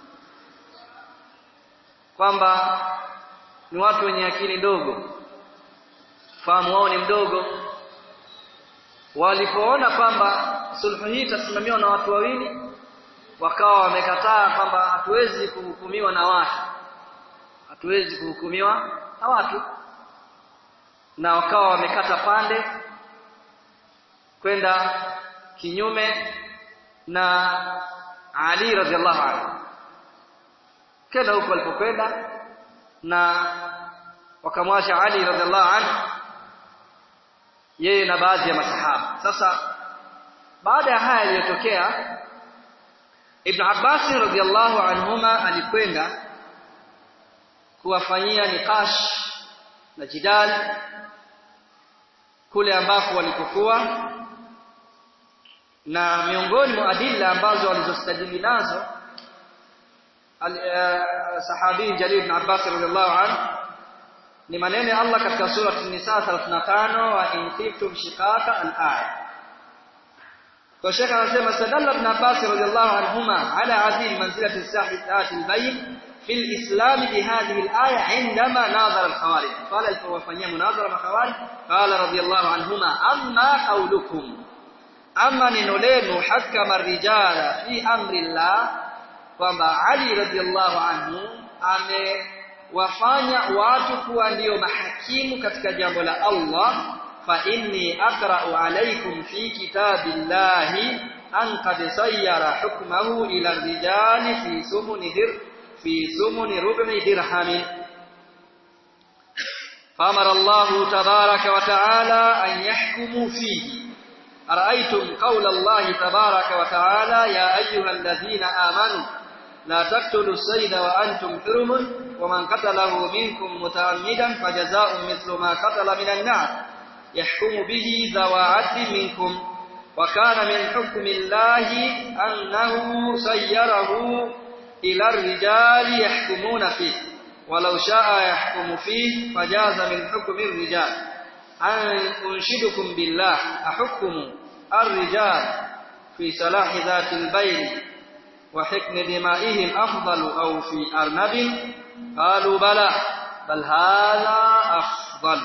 kwamba ni watu wenye akili ndogo fahamu wao ni mdogo walipoona kwamba sulhu hii itasimamiwa na watu wawili wakawa wamekataa kwamba hatuwezi kuhukumiwa na watu hatuwezi kuhukumiwa na watu na wakawa wamekata pande kwenda kinyume na Ali radhiallahu anhu kenda huko walipokwenda na wakamwacha Ali radhiallahu anhu yeye na baadhi ya masahaba sasa baada ya haya yaliyotokea Ibn Abbas radhiallahu anhuma alikwenda kuwafanyia nikash na jidal kule ambako walikokuwa na miongoni mwa adilla ambazo walizostadili nazo sahabi jalil Ibn Abbas radhiallahu anhu ni maneno ya Allah katika sura an-Nisa thelathini na tano wa in khiftum shiqaqa al-aya kwa Sheikh anasema sadalla Ibn Abbas radhiallahu anhuma ala azim manzilati as-sahihati al-bayn في الإسلام بهذه الآية عندما ناظر الخوارج قال الفوافنية مناظرة مخوارج قال رضي الله عنهما أما قولكم أما ننولين حكم الرجال في أمر الله وما علي رضي الله عنه أمي wafanya watu kuwa ndio mahakimu katika jambo la Allah fa inni aqra'u alaykum fi kitabillahi an qad sayyara hukmahu ila ar-rijali fi sumunihir في ثمن ربع درهم. فأمر الله تبارك وتعالى أن يحكموا فيه. أرأيتم قول الله تبارك وتعالى يا أيها الذين آمنوا لا تقتلوا الصيد وأنتم حرم ومن قتله منكم متعمدا فجزاء مثل ما قتل من النعم يحكم به ذو عدل منكم. وكان من حكم الله أنه سيره إلى الرجال يحكمون فيه ولو شاء يحكم فيه فجاز من حكم الرجال. أن أنشدكم بالله أحكم الرجال في صلاح ذات البين وحكم دمائهم أفضل أو في أرنب؟ قالوا بلى بل هذا أفضل.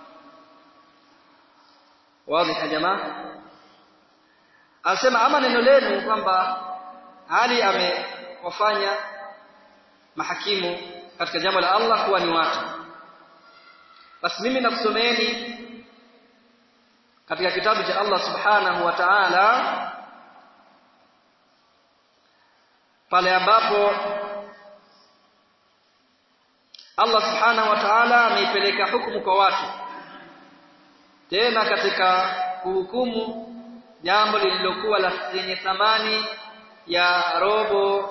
واضح يا jamaa? Anasema ama neno lenu kwamba Ali amewafanya mahakimu katika jambo la Allah kuwa ni watu. Basi mimi nakusomeeni katika kitabu cha Allah Subhanahu wa Ta'ala pale ambapo Allah Subhanahu wa Ta'ala ameipeleka hukumu kwa watu, tena katika kuhukumu jambo lililokuwa lenye thamani ya robo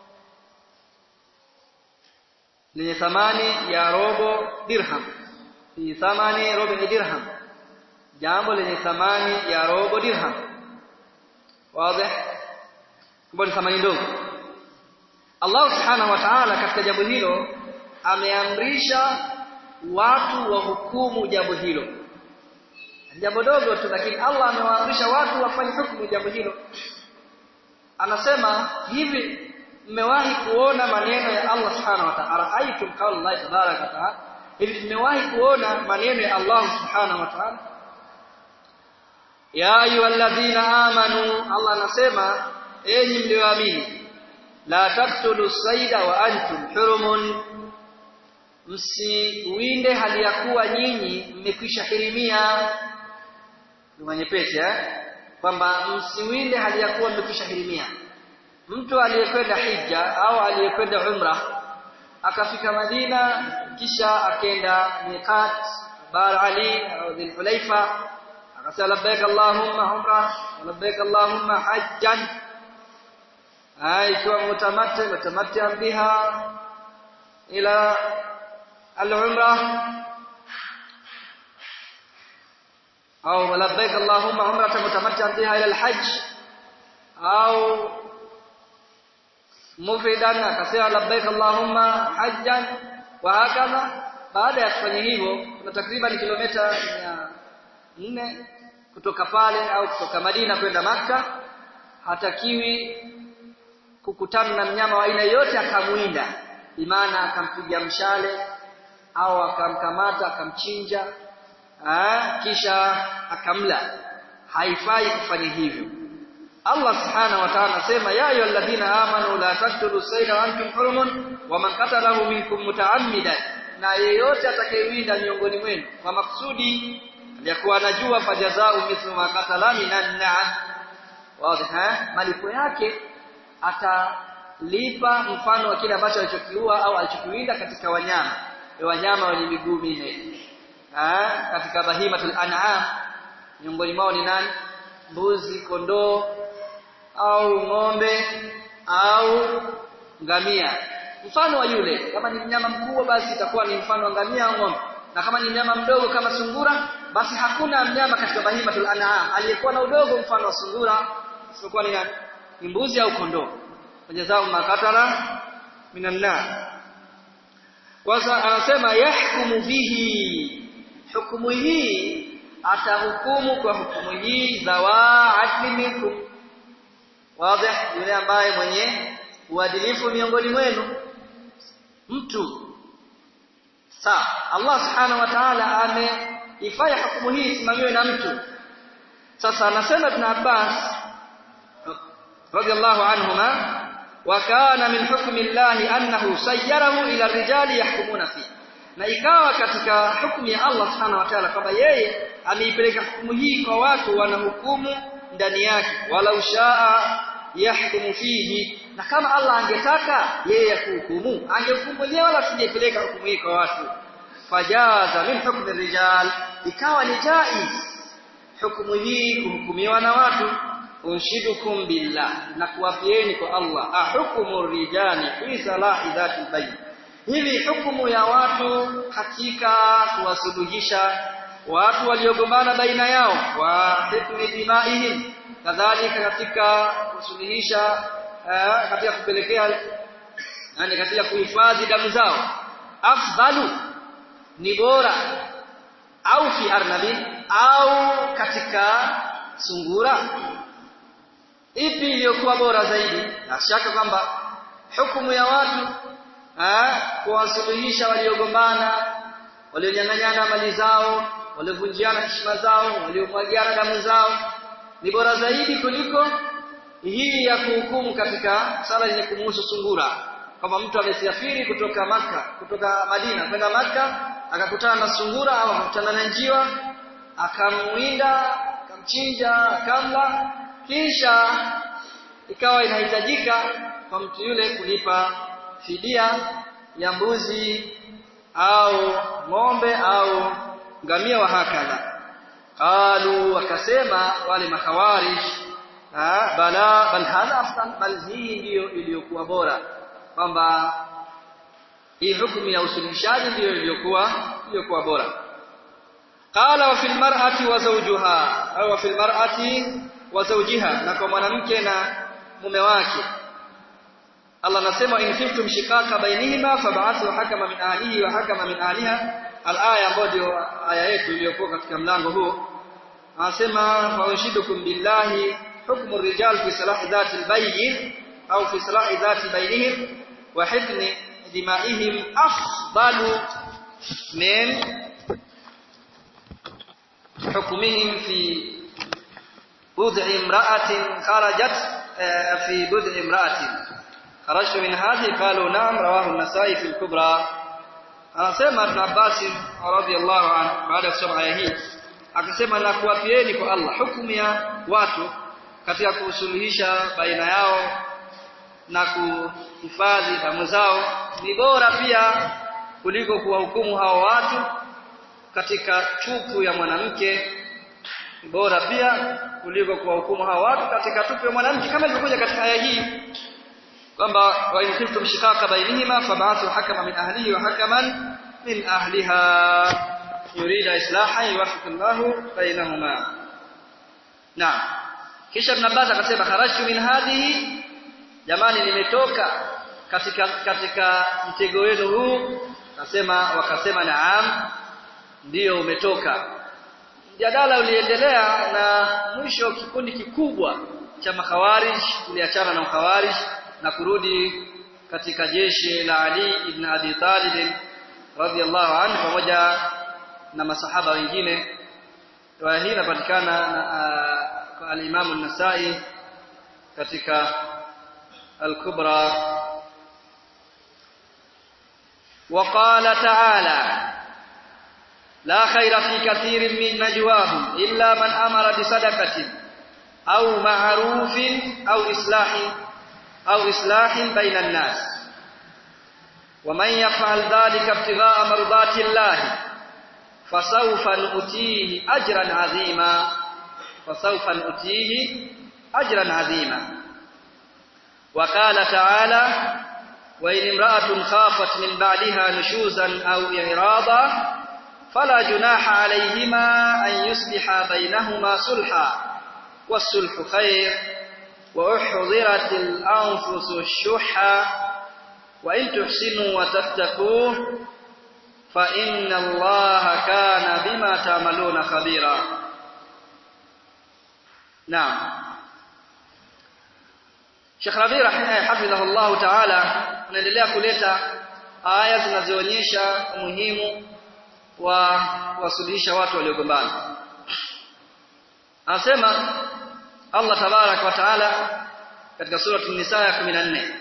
lenye thamani ya robo dirham, fi thamani robo dirham, jambo lenye thamani ya robo dirham. Wazi? Kwa thamani ndogo. Allah Subhanahu wa Ta'ala katika jambo hilo ameamrisha watu wahukumu jambo hilo. Jambo dogo tu, lakini Allah amewaamrisha watu wafanye hukumu jambo hilo. Anasema hivi, mmewahi kuona maneno ya Allah Subhanahu wa Ta'ala? Aitum qaul Allah tabaraka wa ta'ala, hivi mmewahi kuona maneno ya Allah Subhanahu wa Ta'ala? Ya ayyuhalladhina amanu, Allah anasema enyi mlioamini, la taqtulu sayda wa antum hurumun, msiwinde hali ya kuwa nyinyi mmekwisha hirimia. Lugha nyepesi eh kwamba msiwinde hali ya kuwa mmekwisha hirimia. Mtu aliyekwenda hija au aliyekwenda umra akafika Madina kisha akaenda miqat Bar Ali au Dhul Hulaifa, akasema labbaik Allahumma umra labbaik Allahumma hajjan, aikiwa mutamatti mutamatti biha ila al-umra au labbaik Allahumma umratan mutamatti'an biha ila al-hajj au mufridan akasema labbaik Allahumma hajjan wa hakadha. Baada ya kufanya hivyo, kuna takriban kilomita mia nne kutoka pale au kutoka Madina kwenda Makka, hatakiwi kukutana na mnyama wa aina yote akamwinda, imana akampiga mshale au akamkamata akamchinja ah kisha akamla. Haifai kufanya hivyo. Allah Subhanahu wa Ta'ala anasema ya ayyuhalladhina amanu la taqtulu sayda wa antum hurumun wa man qatalahu minkum mutaammidan, na yeyote atakayewinda miongoni mwenu kwa maksudi aliyakuwa anajua, fajazao mithlu ma qatala minan na'am. Wazi? Malipo yake atalipa mfano wa kile ambacho alichokiua au alichokiwinda katika wanyama, wanyama wenye miguu minne. Ah, katika bahimatul an'am miongoni mwao ni nani? Mbuzi, kondoo au ng'ombe au ngamia. Mfano wa yule, kama ni mnyama mkubwa basi itakuwa ni mfano wa ngamia au ng'ombe, na kama ni mnyama mdogo kama sungura basi hakuna mnyama katika bahimatul an'am aliyekuwa na udogo mfano wa sungura isipokuwa ni nani? Ni mbuzi au kondoo. Wajazao makatala minan nar. Kwanza anasema yahkumu bihi, hukumu hii atahukumu kwa hukumu hii dhawa adli minkum. Wazi? Yule ambaye mwenye uadilifu miongoni mwenu. Mtu sawa, Allah Subhanahu wa Ta'ala ameifanya hukumu hii isimamiwe na mtu. Sasa anasema Ibn Abbas radiyallahu anhuma, wa kana min hukmi Allahi annahu sayyarahu ila rijali yahkumuna fi, na ikawa katika hukumu ya Allah Subhanahu wa Ta'ala kwamba yeye ameipeleka hukumu hii kwa watu wanahukumu ndani yake. Wala ushaa yahkumu fihi, na kama Allah angetaka yeye kuhukumu angehukumu mwenyewe wala asingepeleka hukumu hii kwa watu. Fajaza min hukmi rijal, ikawa ni jaiz hukumu hii kuhukumiwa na watu. Unshidukum billah, na kuwapieni kwa Allah, ahukumu rijali fi salahi dhati bayn, hivi hukumu ya watu hakika kuwasuluhisha watu waliogombana baina yao, wa hukmi dimaihim, kadhalika katika kusuluhisha uh, katika kupelekea yani katika kuhifadhi damu zao, afdalu ni bora, au fi arnabi, au katika sungura, ipi iliyokuwa bora zaidi? Na shaka kwamba hukumu ya watu kuwasuluhisha waliogombana, walionyang'anyana mali zao, waliovunjiana heshima zao, waliomwagiana damu zao ni bora zaidi kuliko hii ya kuhukumu katika sala yenye kumhusu sungura. Kama mtu amesafiri kutoka maka kutoka Madina kwenda Maka, akakutana na sungura au akakutana na njiwa, akamuinda, akamchinja, akamla, kisha ikawa inahitajika kwa mtu yule kulipa fidia ya mbuzi au ng'ombe au ngamia wa hakadha. Qalu, wakasema wale makhawarij, bala bal hadha afdal, bal hii ndio iliyokuwa bora, kwamba hii hukumu ya usuluhishaji ndio iliyokuwa iliyokuwa bora. Qala wa fil mar'ati wa zawjuha, au wa fil mar'ati wa zawjiha, na kwa mwanamke na mume wake. Allah anasema in khiftum shiqaqa bainihima fab'athu hakama min ahlihi wa hakama min ahliha, al-aya ambayo ndio aya yetu iliyokuwa katika mlango huu. Anasema fa unshidukum billahi hukmu ar-rijal fi salahi dhati al-bayyin au fi salahi dhati bainihim wa hifni dimaihim afdalu min hukmihim fi bud'i imra'atin kharajat fi bud'i imra'atin kharajtu min hadhihi. Qalu na'am, rawahu an-Nasa'i fi al-Kubra. Anasema Ibn Abbas radhiyallahu anhu baada ya kusoma aya hii akasema, na kuwapieni kwa Allah hukumu ya watu katika kusuluhisha baina yao na kuhifadhi damu zao ni bora pia kuliko kuwahukumu hao watu katika tupu ya mwanamke, ni bora pia kuliko kuwahukumu hao watu katika tupu ya mwanamke, kama ilivyokuja katika aya hii kwamba wa in khiftum shiqaqa bainihima fab'athu hakama min ahlihi wa hakaman min ahliha yurida islahan yuwaffiqu Allahu bainahuma. Naam, kisha Ibn Abbas akasema kharajtu min hadhihi, jamani nimetoka katika katika mtego wenu huu. Akasema wakasema naam, ndio umetoka. Mjadala uliendelea na mwisho kikundi kikubwa cha makhawarij kiliachana na ukhawarij na kurudi katika jeshi la Ali ibn Abi Talib radhiyallahu anhu pamoja na masahaba wengine. Riwaya hii inapatikana na al-Imam an-Nasa'i katika al-Kubra. وقال تعالى لا خير في كثير من نجواهم إلا من أمر بصدقة أو معروف أو إصلاح أو إصلاح بين الناس ومن يفعل ذلك ابتغاء مرضات الله فسوف نؤتيه أجرا عظيما فسوف نؤتيه أجرا عظيما. وقال تعالى وإن امرأة خافت من بعدها نشوزا أو إعراضا فلا جناح عليهما أن يصلحا بينهما صلحا والصلح خير وأحضرت الأنفس الشح وإن تحسنوا وتتقوا فإن الله كان بما تعملون خبيرا. نعم. Sheikh Rabi hafidhahullah ta'ala anaendelea kuleta aya zinazoonyesha umuhimu wa kuwasuluhisha watu waliogombana. Anasema Allah tabarak wa taala katika sura an-Nisa ya kumi na nne,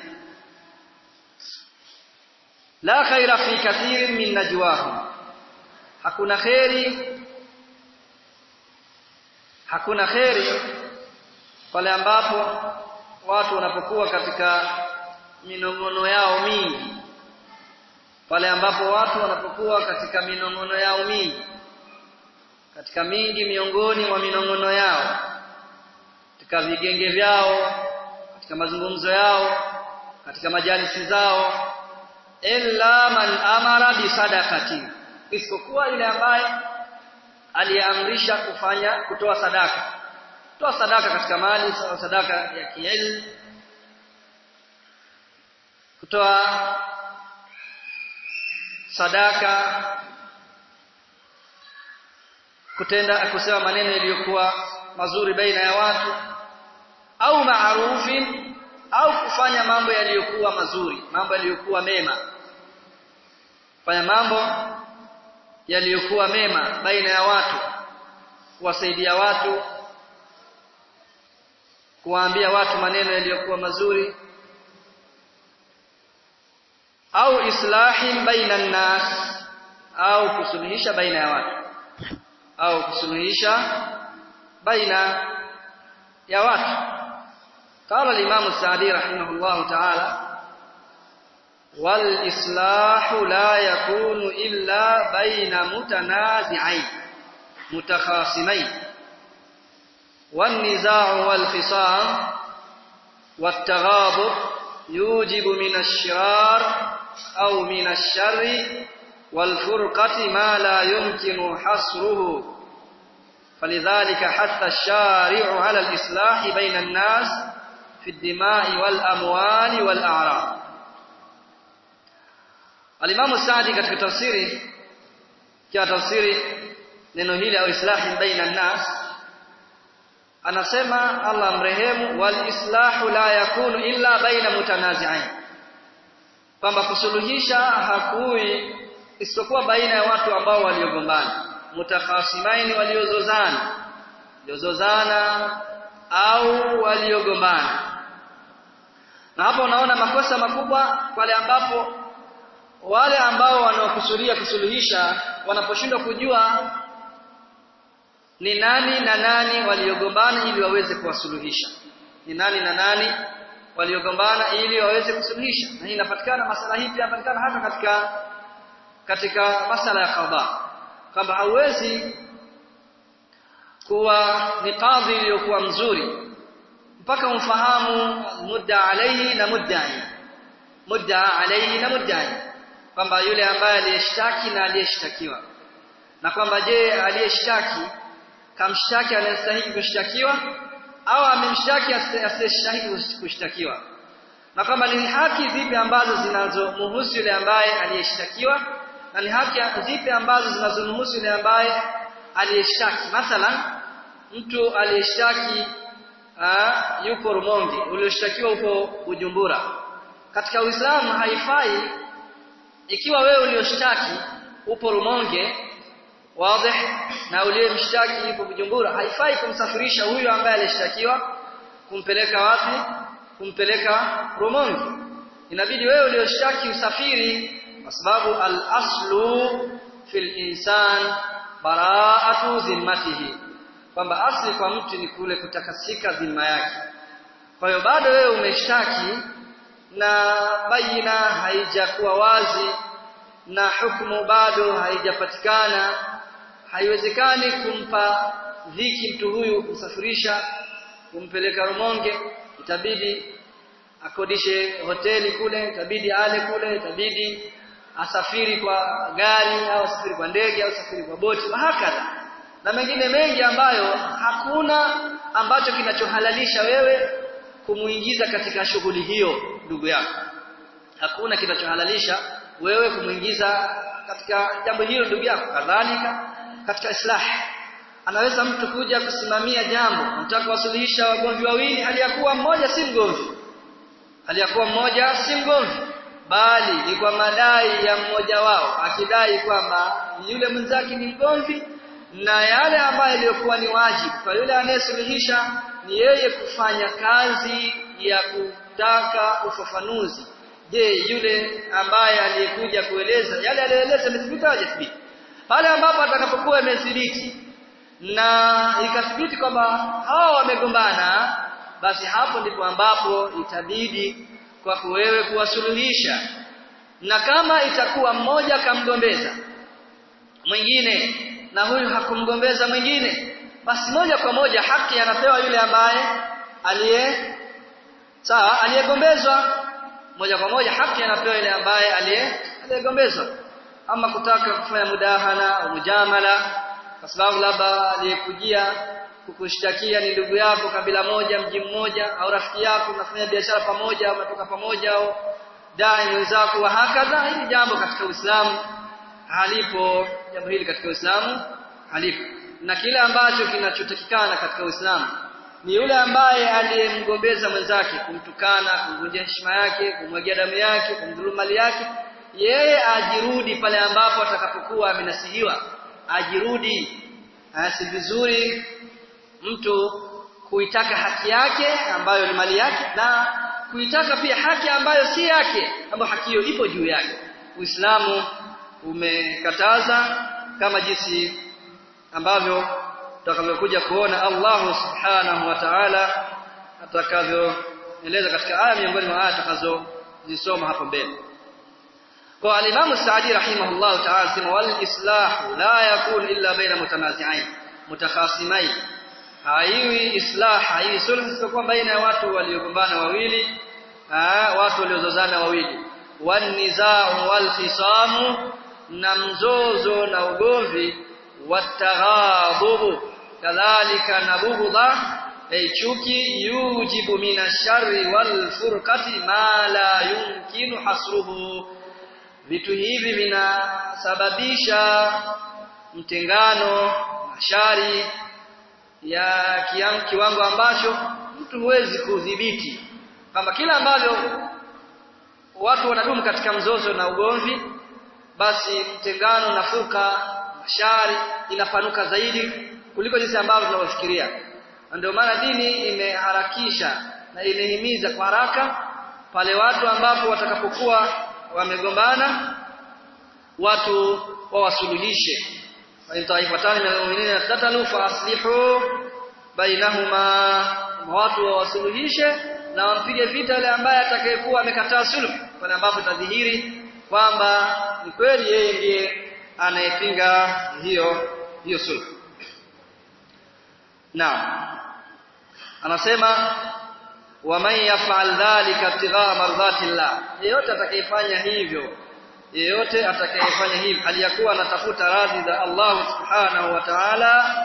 la khaira fi kathirin min najwahum, hakuna khairi hakuna khairi pale ambapo watu wanapokuwa katika minong'ono yao mingi, pale ambapo watu wanapokuwa katika minong'ono yao mingi, katika mingi miongoni mwa minong'ono yao, katika vigenge vyao, katika mazungumzo yao, katika majalisi zao, illa man amara bi sadaqati, isipokuwa yule ambaye aliamrisha kufanya kutoa sadaka. Toa sadaka katika mali, sadaka ya kielimu, kutoa sadaka, kutenda kusema maneno yaliyokuwa mazuri baina ya watu, au maarufin, au kufanya mambo yaliyokuwa mazuri, mambo yaliyokuwa mema, fanya mambo yaliyokuwa mema baina ya watu, kuwasaidia watu, kuwaambia watu maneno yaliyokuwa mazuri, au islahin baina an-nas, au kusuluhisha baina ya watu, au kusuluhisha baina ya watu. Qala al-Imam as-Sa'di rahimahullah ta'ala, wal islahu la yakunu illa baina mutanazi'ain mutakhasimain wan niza'u wal khisam wat taghabub yujibu min ash-shirar aw min ash-sharri wal furqati ma la yumkinu hasruhu. فلذلك حث الشارع على الإصلاح بين الناس في الدماء والأموال والأعراض. Al-Imam Sa'di katika tafsiri kwa tafsiri neno hili au islahi baina an-nas anasema, Allah mrehemu, wal islahu la yakunu illa baina mutanazi'ain, kwamba kusuluhisha hakui isipokuwa baina ya watu ambao waliogombana, mutakhasimaini, waliozozana, waliozozana au waliogombana. Na hapo unaona makosa makubwa pale ambapo wale ambao wanaokusudia kusuluhisha wanaposhindwa kujua ni nani na nani waliogombana ili waweze kuwasuluhisha, ni nani na nani waliogombana ili waweze kusuluhisha. Na hii inapatikana, masala hii pia inapatikana hata katika katika masala ya qadha, kwamba hauwezi kuwa ni kadhi iliyokuwa mzuri mpaka umfahamu mudda alayhi na muddai, mudda alayhi na muddai, kwamba yule ambaye aliyeshtaki na aliyeshtakiwa, na kwamba je, aliyeshtaki kamshtaki anastahili kushtakiwa au amemshtaki asiyestahili kushtakiwa, na kwamba ni haki zipi ambazo zinazomhusu yule ambaye aliyeshtakiwa na ni haki zipi ambazo zinazomhusu yule ambaye aliyeshtaki. Mathalan, mtu aliyeshtaki yupo Rumonge, ulioshtakiwa upo Bujumbura. Katika Uislamu haifai, ikiwa wewe ulioshtaki upo Rumonge wazi na uliyemshtaki yupo Bujumbura, haifai kumsafirisha huyo ambaye alishtakiwa kumpeleka wapi? Kumpeleka Rumonge. Inabidi wewe ulioshtaki usafiri, kwa sababu al-aslu fil insan bara'atu zimmatihi, kwamba asli kwa mtu ni kule kutakasika dhima yake. Kwa hiyo bado wewe umeshtaki na baina haijakuwa wazi na hukumu bado haijapatikana, haiwezekani kumpa dhiki mtu huyu kumsafirisha kumpeleka Rumonge. Itabidi akodishe hoteli kule, itabidi ale kule, itabidi asafiri kwa gari au asafiri kwa ndege au asafiri kwa boti, hakika na mengine mengi ambayo hakuna ambacho kinachohalalisha wewe kumuingiza katika shughuli hiyo ndugu yako. Hakuna kinachohalalisha wewe kumuingiza katika jambo hilo ndugu yako. Kadhalika katika islah, anaweza mtu kuja kusimamia jambo, anataka kuwasuluhisha wagomvi wawili, aliyakuwa mmoja si mgomvi, aliyakuwa mmoja si mgomvi, bali ni kwa madai ya mmoja wao, akidai kwamba yule mwenzake ni mgomvi, na yale ambayo yalikuwa ni wajibu kwa yule anayesuluhisha ni yeye kufanya kazi ya kutaka ufafanuzi. Je, yule ambaye aliyekuja kueleza yale aliyoeleza amethibitaje? Thibiti pale ambapo atakapokuwa amethibiti na ikathibiti kwamba hao wamegombana basi hapo ndipo ambapo itabidi kwa wewe kuwasuluhisha. Na kama itakuwa mmoja kamgombeza mwingine na huyu hakumgombeza mwingine, basi moja kwa moja haki anapewa yule ambaye aliye sawa aliyegombezwa, moja kwa moja haki anapewa yule ambaye aliye aliyegombezwa. Ama kutaka kufanya mudahana au mujamala kwa sababu labda aliyekujia kukushtakia ni ndugu yako kabila moja mji mmoja, au rafiki yako unafanya biashara pamoja au unatoka pamoja, au dai mwenzako wa hakadha, hili jambo katika Uislamu halipo. Jambo hili katika Uislamu halipo. Na kile ambacho kinachotakikana katika Uislamu ni yule ambaye aliyemgombeza mwenzake, kumtukana, kumvunjia heshima yake, kumwagia damu yake, kumdhulumu mali yake, yeye ajirudi pale ambapo atakapokuwa amenasihiwa, ajirudi. Si vizuri mtu kuitaka haki yake ambayo ni mali yake na kuitaka pia haki ambayo si yake, ambayo haki hiyo ipo juu yake. Uislamu umekataza kama jinsi ambavyo tutakavyokuja kuona Allah subhanahu wa ta'ala atakavyoeleza katika aya miongoni mwa aya tutakazozisoma hapo mbele. Kwa al-Imam Sa'di rahimahullah ta'ala sema wal islahu la yakun illa baina mutanazi'ain mutakhasimain, haiwi islah, haiwi sulhu kwa baina ya watu waliogombana wawili, ah watu waliozozana wawili. Wan nizaa wal khisamu, na mzozo na ugomvi, wataghabubu kadhalika na bughdha ay chuki, yujibu minasharri wal furqati ma la yumkinu hasruhu, vitu hivi vinasababisha mtengano, shari ya kiwango ambacho mtu huwezi kudhibiti. Kama kila ambavyo watu wanadumu katika mzozo na ugomvi, basi mtengano na fuka shari inapanuka zaidi kuliko jinsi ambavyo tunavyofikiria. Ndio maana dini imeharakisha na imehimiza kwa haraka pale watu ambapo watakapokuwa wamegombana watu wawasuluhishe. Fa taifatani min almu'minina tatalu fa aslihu bainahuma, watu wawasuluhishe na wampige vita yule ambaye atakayekuwa amekataa sulhu, pale ambapo tadhihiri kwamba ni kweli yeye ndiye anayepinga hiyo hiyo sulhu. Naam, anasema wa man yaf'al dhalika ibtigha mardatillah, yeyote atakayefanya hivyo, yeyote atakayefanya hivyo aliyakuwa anatafuta radhi za Allah subhanahu wa ta'ala,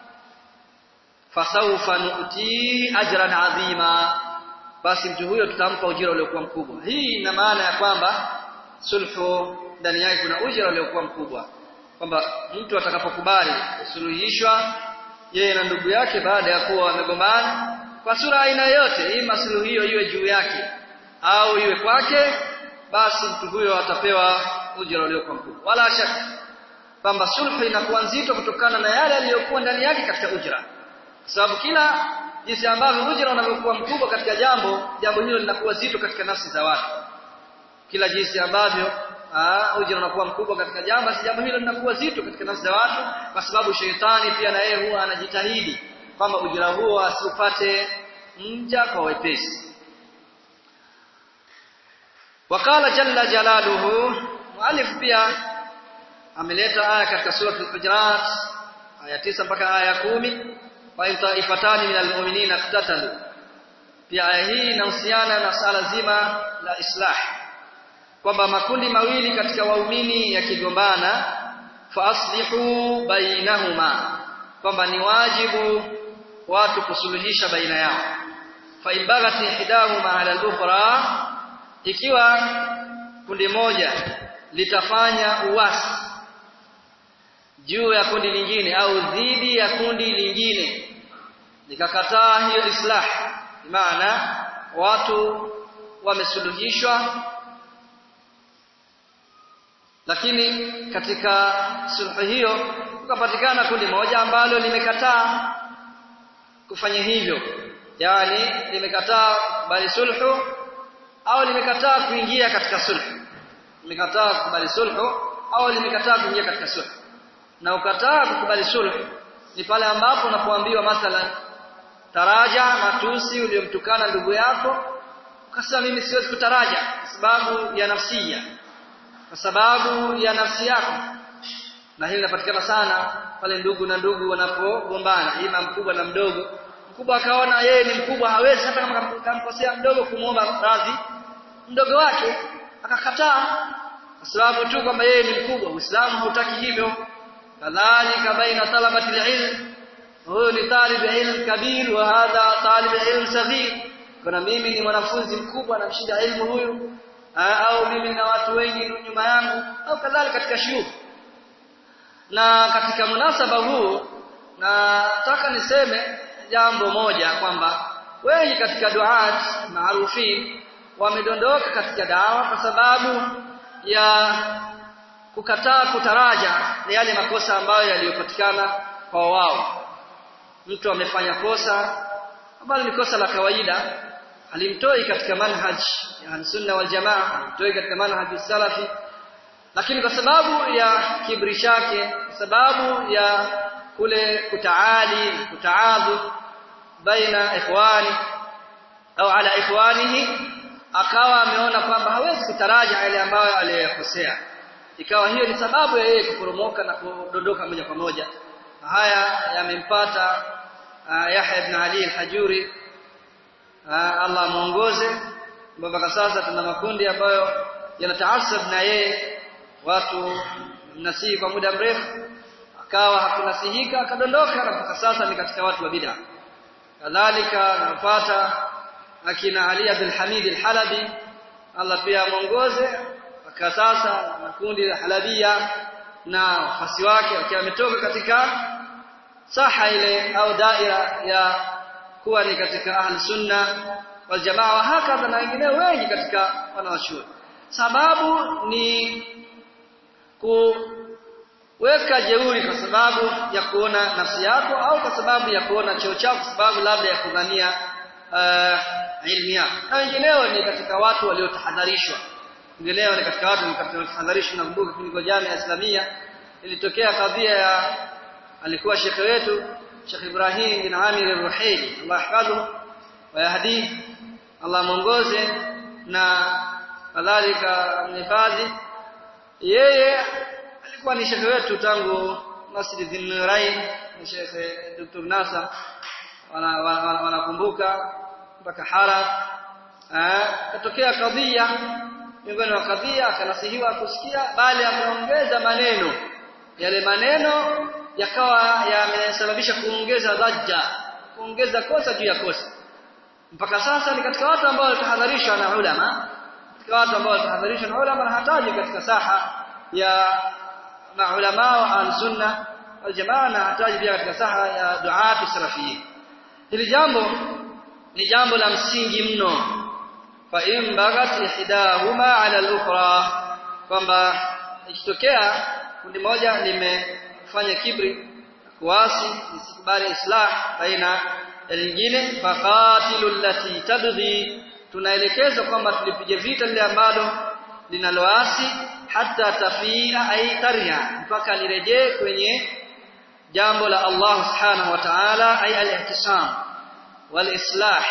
fasawfa nu'ti ajran azima, basi mtu huyo tutampa ujira uliokuwa mkubwa. Hii ina maana ya kwamba sulhu ndani yake kuna ujira uliokuwa mkubwa, kwamba mtu atakapokubali kusuluhishwa yeye na ndugu yake baada ya kuwa wamegombana kwa sura aina yote, hii masuluhu hiyo iwe juu yake au iwe kwake, basi mtu huyo atapewa ujira uliokuwa mkubwa. Wala shaka kwamba sulhu inakuwa nzito kutokana na yale yaliyokuwa ndani yake katika ujira, kwa sababu kila jinsi ambavyo ujira unavyokuwa mkubwa katika jambo, jambo hilo linakuwa zito katika nafsi za watu. Kila jinsi ambavyo ah ujira unakuwa mkubwa katika jambo, si jambo hilo linakuwa zito katika nafsi za watu, kwa sababu shetani pia na yeye huwa anajitahidi kwamba ujira huo asipate mja kwa wepesi. Wakala jalla jalaluhu, muallif pia ameleta aya katika sura al-Hujurat aya tisa mpaka aya kumi, wa in ta'ifatani minal mu'minina iqtatalu. Pia aya hii inahusiana na sala zima la islah, kwamba makundi mawili katika waumini yakigombana, fa aslihu bainahuma, kwamba ni wajibu watu kusuluhisha baina yao. Fa in baghat ihdahuma ala al-ukhra, ikiwa kundi moja litafanya uasi juu ya kundi lingine au dhidi ya kundi lingine likakataa hiyo islah, maana watu wamesuluhishwa, lakini katika sulhu hiyo kukapatikana kundi moja ambalo limekataa kufanya hivyo, yani limekataa bali sulhu au limekataa kuingia katika sulhu, limekataa kukubali sulhu au limekataa kuingia katika sulhu. Na ukataa kukubali sulhu ni pale ambapo unapoambiwa mathalan taraja matusi uliyomtukana ndugu yako, ukasema mimi siwezi kutaraja kwa sababu ya nafsia, kwa sababu ya nafsi yako. Na hili linapatikana sana pale ndugu na ndugu wanapogombana, ima mkubwa na mdogo. Mkubwa akaona yeye ni mkubwa, hawezi hata kama kamkosea mdogo kumuomba radhi mdogo wake, akakataa kwa sababu tu kwamba yeye ni mkubwa. Uislamu hautaki hivyo. Kadhalika baina talabati ilm, huyo ni talib ilm kabir wa hadha talib ilm saghir. Kuna mimi ni mwanafunzi mkubwa na mshinda ilmu huyu, au mimi na watu wengi nyuma yangu, au kadhalika katika shuyukh. Na katika munasaba huu nataka niseme jambo moja kwamba wengi katika duat maarufin wamedondoka katika dawa kwa sababu ya kukataa kutaraja yale makosa ambayo yaliyopatikana kwa wao. Mtu amefanya kosa ambalo ni kosa la kawaida, alimtoi katika manhaj ya sunna wal jamaa, alimtoi katika manhaj salafi, lakini kwa sababu ya kibri chake, kwa sababu ya kule kutaali kutaadhu baina ikhwani au ala ikhwanihi, akawa ameona kwamba hawezi kutaraja yale ambayo aliyokosea, ikawa hiyo ni sababu ya yeye kuporomoka na kudondoka moja kwa moja. Haya yamempata uh, Yahya ibn Ali al-Hajuri, uh, Allah muongoze. Mpaka sasa tuna makundi ambayo yanataasab na yeye, watu mnasihi kwa muda mrefu, akawa hakunasihika akadondoka, na mpaka sasa ni katika watu wa bid'a. Kadhalika napata akina Ali Abdul Hamid al-Halabi, Allah pia muongoze. Mpaka sasa makundi la Halabia na wafasi wake wakiwa wametoka katika saha ile au daira ya kuwa ni katika ahli sunna wal jamaa, wa hakadha na wengine wengi katika wanawachuoni. Sababu ni kuweka jeuri kwa sababu ya kuona nafsi yako, au kwa sababu ya kuona cheo chako, kwa sababu labda ya kudhania uh, ilmu yako. Na wengineo ni katika watu waliotahadharishwa. Wengineo ni katika watu waliotahadharishwa. Na kumbuka kwenye jamii ya Islamia ilitokea kadhia ya alikuwa shekhe wetu Sheikh Ibrahim bin Amir al-Ruhaili, Allah yahfadhu wa yahdi, Allah muongoze na kadhalika mhifadhi. Yeye alikuwa ni shekhe wetu tangu Masjid An-Nurain, ni Sheikh Dr. Nasa wanakumbuka mpaka Hara. Katokea kadhia, miongoni mwa kadhia akanasihiwa kusikia, bali ameongeza maneno, yale maneno yakawa yamesababisha kuongeza dhajja, kuongeza kosa juu ya kosa. Mpaka sasa ni katika watu ambao watahadharishwa na ulama, katika watu ambao watahadharishwa na ulama, na hataji katika saha ya maulama wa al-sunna wal jamaa, na hataji pia katika saha ya duat salafiyyin. Hili jambo ni jambo la msingi mno. Fa in bagat ihdahuma ala al-ukhra, kwamba ikitokea kundi moja limefanya kibri, kuasi, isikubali islah baina ya lingine, faqatilul lati tabghi, tunaelekezwa kwamba tulipige vita lile ambalo linaloasi, hata tafia ay tarja, mpaka lirejee kwenye jambo la Allah subhanahu wa ta'ala, ay al-ihtisam wal islah,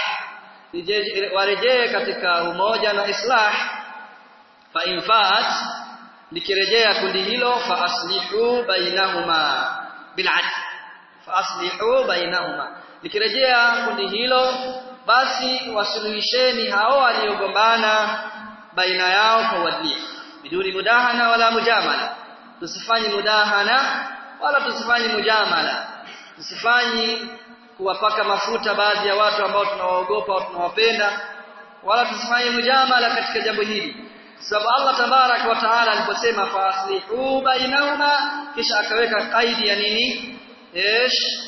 warejee katika umoja na islah. Fa in faat, likirejea kundi hilo, fa aslihu bainahuma bil adl, fa aslihu bainahuma, likirejea kundi hilo basi wasuluhisheni hao waliogombana baina yao kwa uadilifu, biduni mudahana wala mujamala. Tusifanye mudahana wala tusifanye mujamala, tusifanye kuwapaka mafuta baadhi ya watu ambao tunawaogopa au tunawapenda, wala tusifanye mujamala katika jambo hili. Sababu Allah tabarak wa taala aliposema faslihu bainahuma, kisha akaweka kaidi ya nini? Ish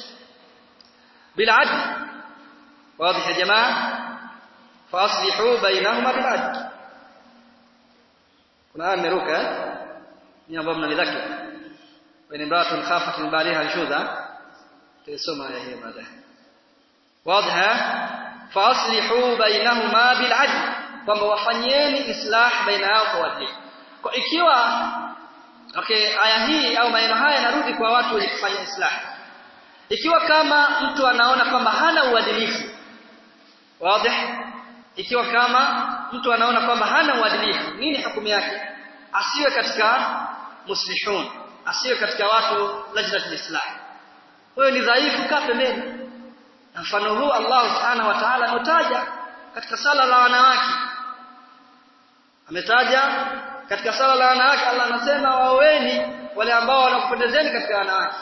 bil adl. Wazi ya jamaa, faslihu bainahuma bil adl. Kuna ameruka ni ambao mnalidhaki wa imra'atun khafat min bariha al-shudha, tusoma aya hii baadaye. Wazi, faslihu bainahuma bil adl, kwamba wafanyeni islah baina yao kwa uadilifu. Kwa ikiwa okay, aya hii au maneno haya yanarudi kwa watu wenye kufanya islah, ikiwa kama mtu anaona kwamba hana uadilifu wazi ikiwa kama mtu anaona kwamba hana uadilifu nini hukumu yake asiwe katika muslihun asiwe katika watu lajnatul islah huyo ni dhaifu kapembeni na mfano huu Allah subhanahu wa ta'ala ametaja katika sala la wanawake ametaja katika sala la wanawake Allah anasema waoeni wale ambao wanakupendezeni katika wanawake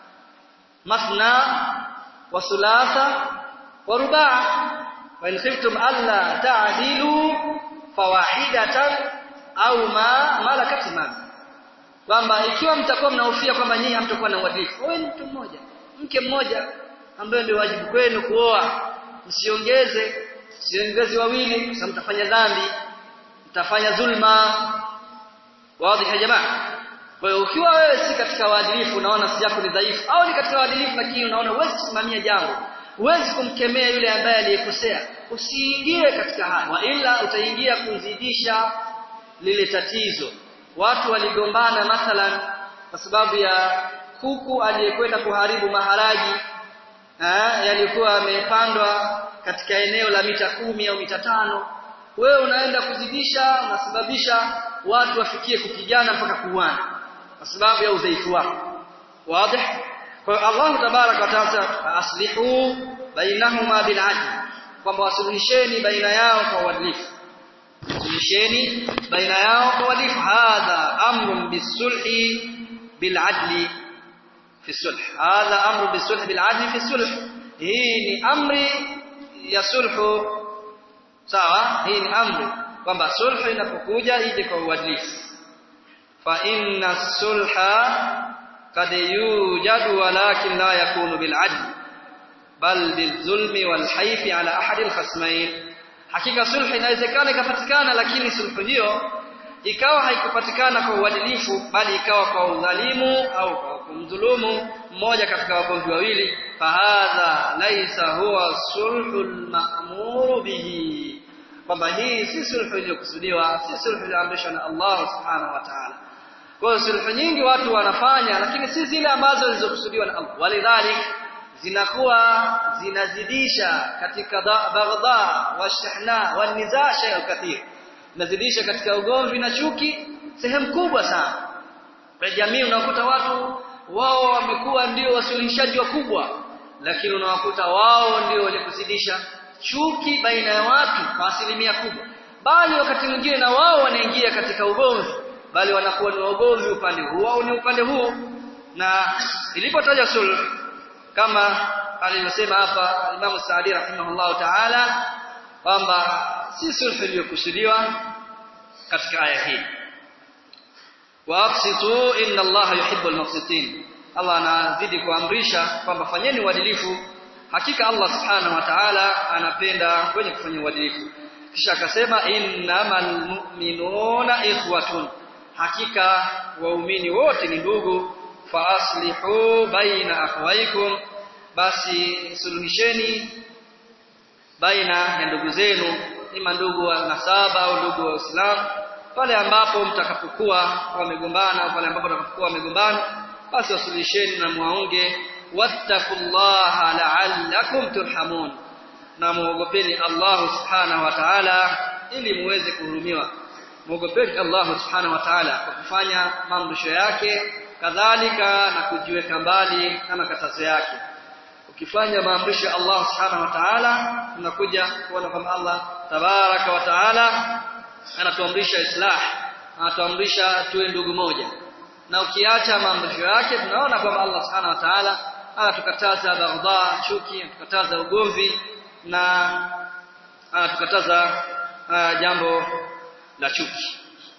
masna wa thulatha wa rubaa wa in khiftum alla ta'dilu fawahidatan au ma malakat iman kwamba ikiwa mtakuwa mnahofia kwamba nyinyi hamtakuwa na uadilifu wewe mtu mmoja mke mmoja ambaye ndio wajibu kwenu kuoa msiongeze msiongeze wawili kwa sababu mtafanya dhambi mtafanya dhulma wazi ya jamaa kwa hiyo ukiwa wewe si katika uadilifu unaona si yako ni dhaifu au ni katika uadilifu lakini unaona huwezi kusimamia jambo huwezi kumkemea yule ambaye aliyekosea usiingie katika haya wa ila utaingia kuzidisha lile tatizo watu waligombana mathalan kwa sababu ya kuku aliyekwenda kuharibu maharagi eh yalikuwa yamepandwa katika eneo la mita kumi au mita tano wewe unaenda kuzidisha unasababisha watu wafikie kupigana mpaka kuuana kwa sababu ya udhaifu wako wazi kwa Allah tabaraka wa taala aslihu bainahuma bil adl kwamba wasuluhisheni baina yao kwa uadilifu wasuluhisheni baina yao kwa uadilifu hadha amrun bisulhi bil adli fi sulh hadha amru bisulhi bil adli fi sulh hii ni amri ya sulhu sawa hii ni amri kwamba sulhu inapokuja ije kwa uadilifu fa inna sulha kad yujadu walakin la yakunu bil adl bal bil zulmi wal hayfi ala ahad al khasmain hakika sulhu inawezekana ikapatikana lakini sulhu hiyo ikawa haikupatikana kwa uadilifu bali ikawa kwa udhalimu au kwa kumdhulumu mmoja katika wagomvi wawili fahadha laisa huwa sulhul ma'muru bihi kwamba hii si sulhu iliyokusudiwa si sulhu iliyoamrishwa na Allah subhanahu wa ta'ala kwa sulhu nyingi watu wanafanya lakini si zile ambazo zilizokusudiwa na Allah walidhalik zinakuwa zinazidisha katika baghdha washahna wanizaa shay kathir nazidisha katika ugomvi na chuki sehemu kubwa sana kwa jamii unakuta watu wao wamekuwa ndio wasuluhishaji wakubwa lakini unawakuta wao ndio wenye kuzidisha chuki baina ya watu kwa asilimia kubwa bali wakati mwingine na wao wanaingia katika ugomvi bali wanakuwa ni ugomvi upande huu au ni upande huu na ilipotaja sulh kama alivyosema hapa Imam Saadi rahimahullah ta'ala kwamba si sulhu iliyokusudiwa katika aya hii waqsitu inna Allah yuhibbul muqsitin Allah anazidi kuamrisha kwamba fanyeni uadilifu hakika Allah subhanahu wa ta'ala anapenda wenye kufanya uadilifu kisha akasema innamal mu'minuna ikhwatun hakika waumini wote ni ndugu fa aslihu baina akhwaykum basi suluhisheni baina ya ndugu zenu ima ndugu wa nasaba au ndugu wa Uislamu pale ambapo mtakapokuwa wamegombana pale ambapo mtakapokuwa wamegombana basi wasulisheni na muaunge wattaqullaha la'allakum turhamun na muogopeni Allah subhanahu wa ta'ala ili muweze kuhurumiwa muogopeni Allah subhanahu wa ta'ala kwa kufanya maamrisho yake kadhalika na kujiweka mbali na makatazo yake ukifanya maamrisho ya Allah subhanahu wa ta'ala tunakuja kuona kwamba Allah tabaraka wa ta'ala anatuamrisha islah anatuamrisha tuwe ndugu moja na ukiacha maamrisho yake tunaona kwamba Allah subhanahu wa ta'ala anatukataza baghdha chuki anatukataza ugomvi na anatukataza uh, jambo la chuki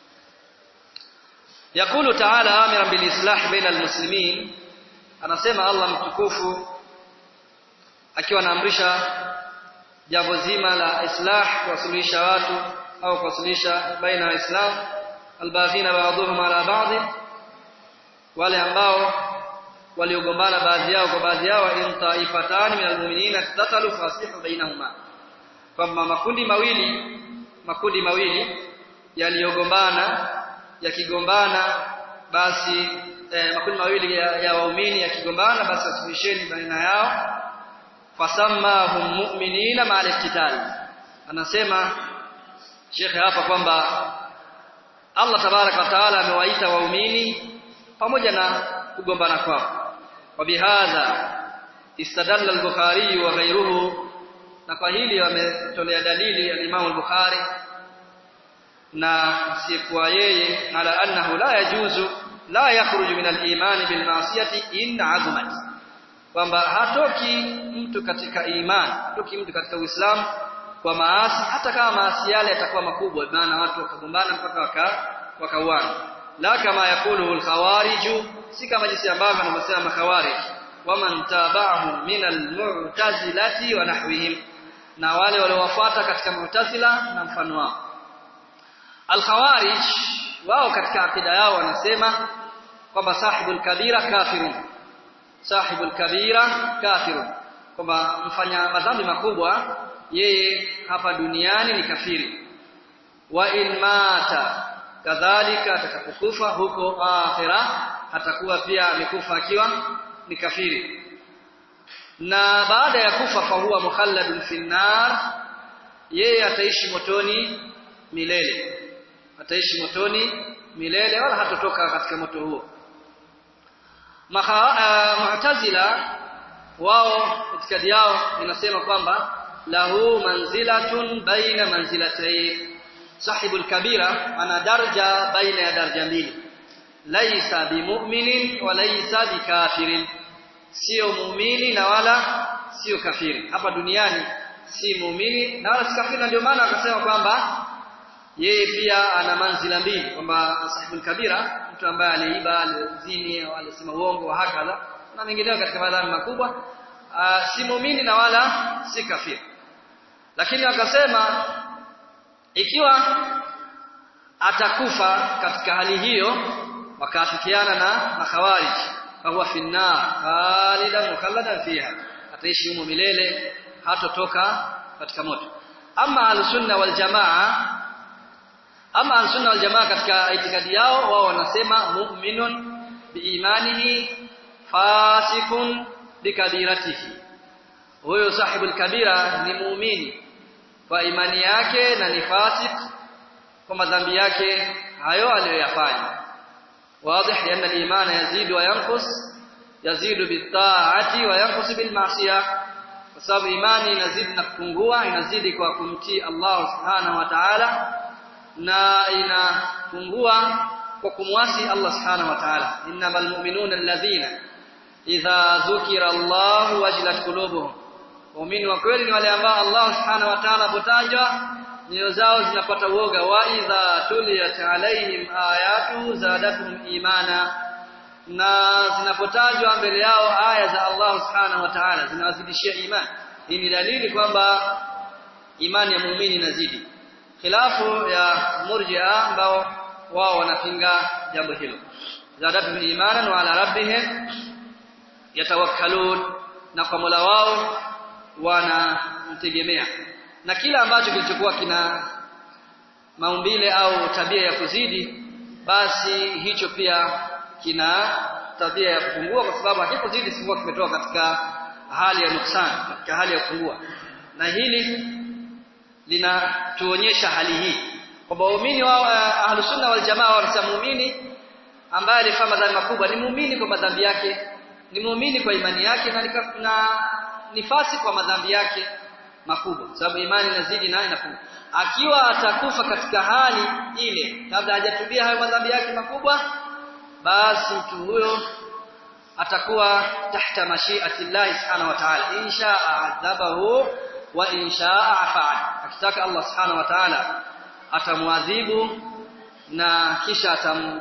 yakulu ta'ala amiran bil islah baina al muslimin anasema Allah mtukufu akiwa anaamrisha jambo zima la islah kuwasuluhisha watu au kuwasuluhisha baina ya Islam albaghina ba'dhum ala ba'd wale ambao waliogombana baadhi yao kwa baadhi yao in taifatan min almu'minina tatalu fasihu bainahuma kama makundi mawili makundi mawili yaliyogombana yakigombana basi eh, makundi mawili ya, ya waumini yakigombana basi wasuluhisheni baina yao. Fasammahum mu'minina ma'al iqtital. Anasema Sheikh hapa kwamba Allah tabaraka wa taala amewaita waumini pamoja na kugombana kwao. Wa bihadha istadalla al-Bukhari wa ghayruhu, na kwa hili wametolea dalili ya Imam al-Bukhari na sikuwa yeye ala annahu la yajuzu la yakhruju min al-iman bil ma'siyati in azumat, kwamba hatoki mtu katika imani, hatoki mtu katika Uislamu kwa maasi, hata kama maasi yale yatakuwa makubwa, maana watu wakagombana mpaka waka wakauana. La kama yakulu al-khawarij, si kama jinsi ambavyo wanasema makhawarij, waman tabahu min al-mu'tazilati wa nahwihim, na wale waliowafuata katika mu'tazila na mfano wao. Al-khawarij wao katika akida yao wanasema kwamba sahibul kabira kafirun, sahibul kabira kafirun, kwamba mfanya madhambi makubwa yeye hapa duniani ni kafiri. Wa in mata kadhalika, atakapokufa huko akhira atakuwa pia amekufa akiwa ni kafiri, na baada ya kufa fa huwa mukhalladun fin nar, yeye ataishi motoni milele, ataishi motoni milele wala hatotoka katika moto huo. Mu'tazila wao itikadi yao inasema kwamba lahu manzilatun baina manzilatayn, sahibul kabira ana daraja baina ya daraja mbili, laisa bimu'minin wa laisa bikafirin, sio muumini na wala sio kafiri. Hapa duniani si muumini na wala si kafiri, ndio maana akasema kwamba yeye pia ana manzila mbili, kwamba sahibul kabira, mtu ambaye aliiba, alizini, au alisema uongo wa hakadha na mengineyo katika madhambi makubwa, si muumini na wala si kafiri. Lakini akasema ikiwa atakufa katika hali hiyo, wakaafikiana na makhawarij, huwa fi an-nar khalidan mukhalladan fiha, ataishi humo milele, hatotoka katika moto. Ama al-sunna wal jamaa, ama al-sunna wal jamaa katika itikadi yao wao wanasema mu'minun biimanihi fasikun bikabiratihi, huyo sahibul kabira ni muumini kwa imani yake na ni fasik kwa madhambi yake hayo aliyoyafanya. Wazi lianna al-iman yazidu wa yanqus, yazidu bit-ta'ati wa yanqus bil-ma'siyah, kwa sababu imani inazidi na kupungua, inazidi kwa kumtii Allah subhanahu wa ta'ala na inapungua kwa kumwasi Allah subhanahu wa ta'ala. Innamal mu'minuna alladhina idha dhukira Allah wajilat qulubuhum, waumini wa kweli ni wale ambao Allah subhanahu wa ta'ala potajwa nyoyo zao zinapata uoga. Wa idha tuliyat alaihim ayatu zadatuhum imana, na zinapotajwa mbele yao aya za Allah subhanahu wa ta'ala zinawazidishia imani. Hii ni dalili kwamba imani ya muumini inazidi, khilafu ya murji'a ambao wao wanapinga jambo hilo. Zadatuhum imanan wa ala rabbihim yatawakkalun, na kwa Mola wao wanamtegemea. Na kila ambacho kilichokuwa kina maumbile au tabia ya kuzidi, basi hicho pia kina tabia ya kupungua, kwa sababu hakipozidi sikuwa kimetoka katika hali ya nuksan, katika hali ya kupungua. Na hili linatuonyesha hali hii kwamba waumini wao ahlus sunna wal jamaa wanasema muumini ambaye alifanya madhambi makubwa ni muumini kwa madhambi yake, ni muumini kwa imani yake, na, na nifasi kwa madhambi yake makubwa, sababu imani inazidi na inapungua. Akiwa atakufa katika hali ile kabla hajatubia hayo madhambi yake makubwa, basi mtu huyo atakuwa tahta mashiati Allah subhanahu wa ta'ala, insha'a adhabahu wa insha'a afa'a. Akitaka Allah subhanahu wa ta'ala atamwadhibu na kisha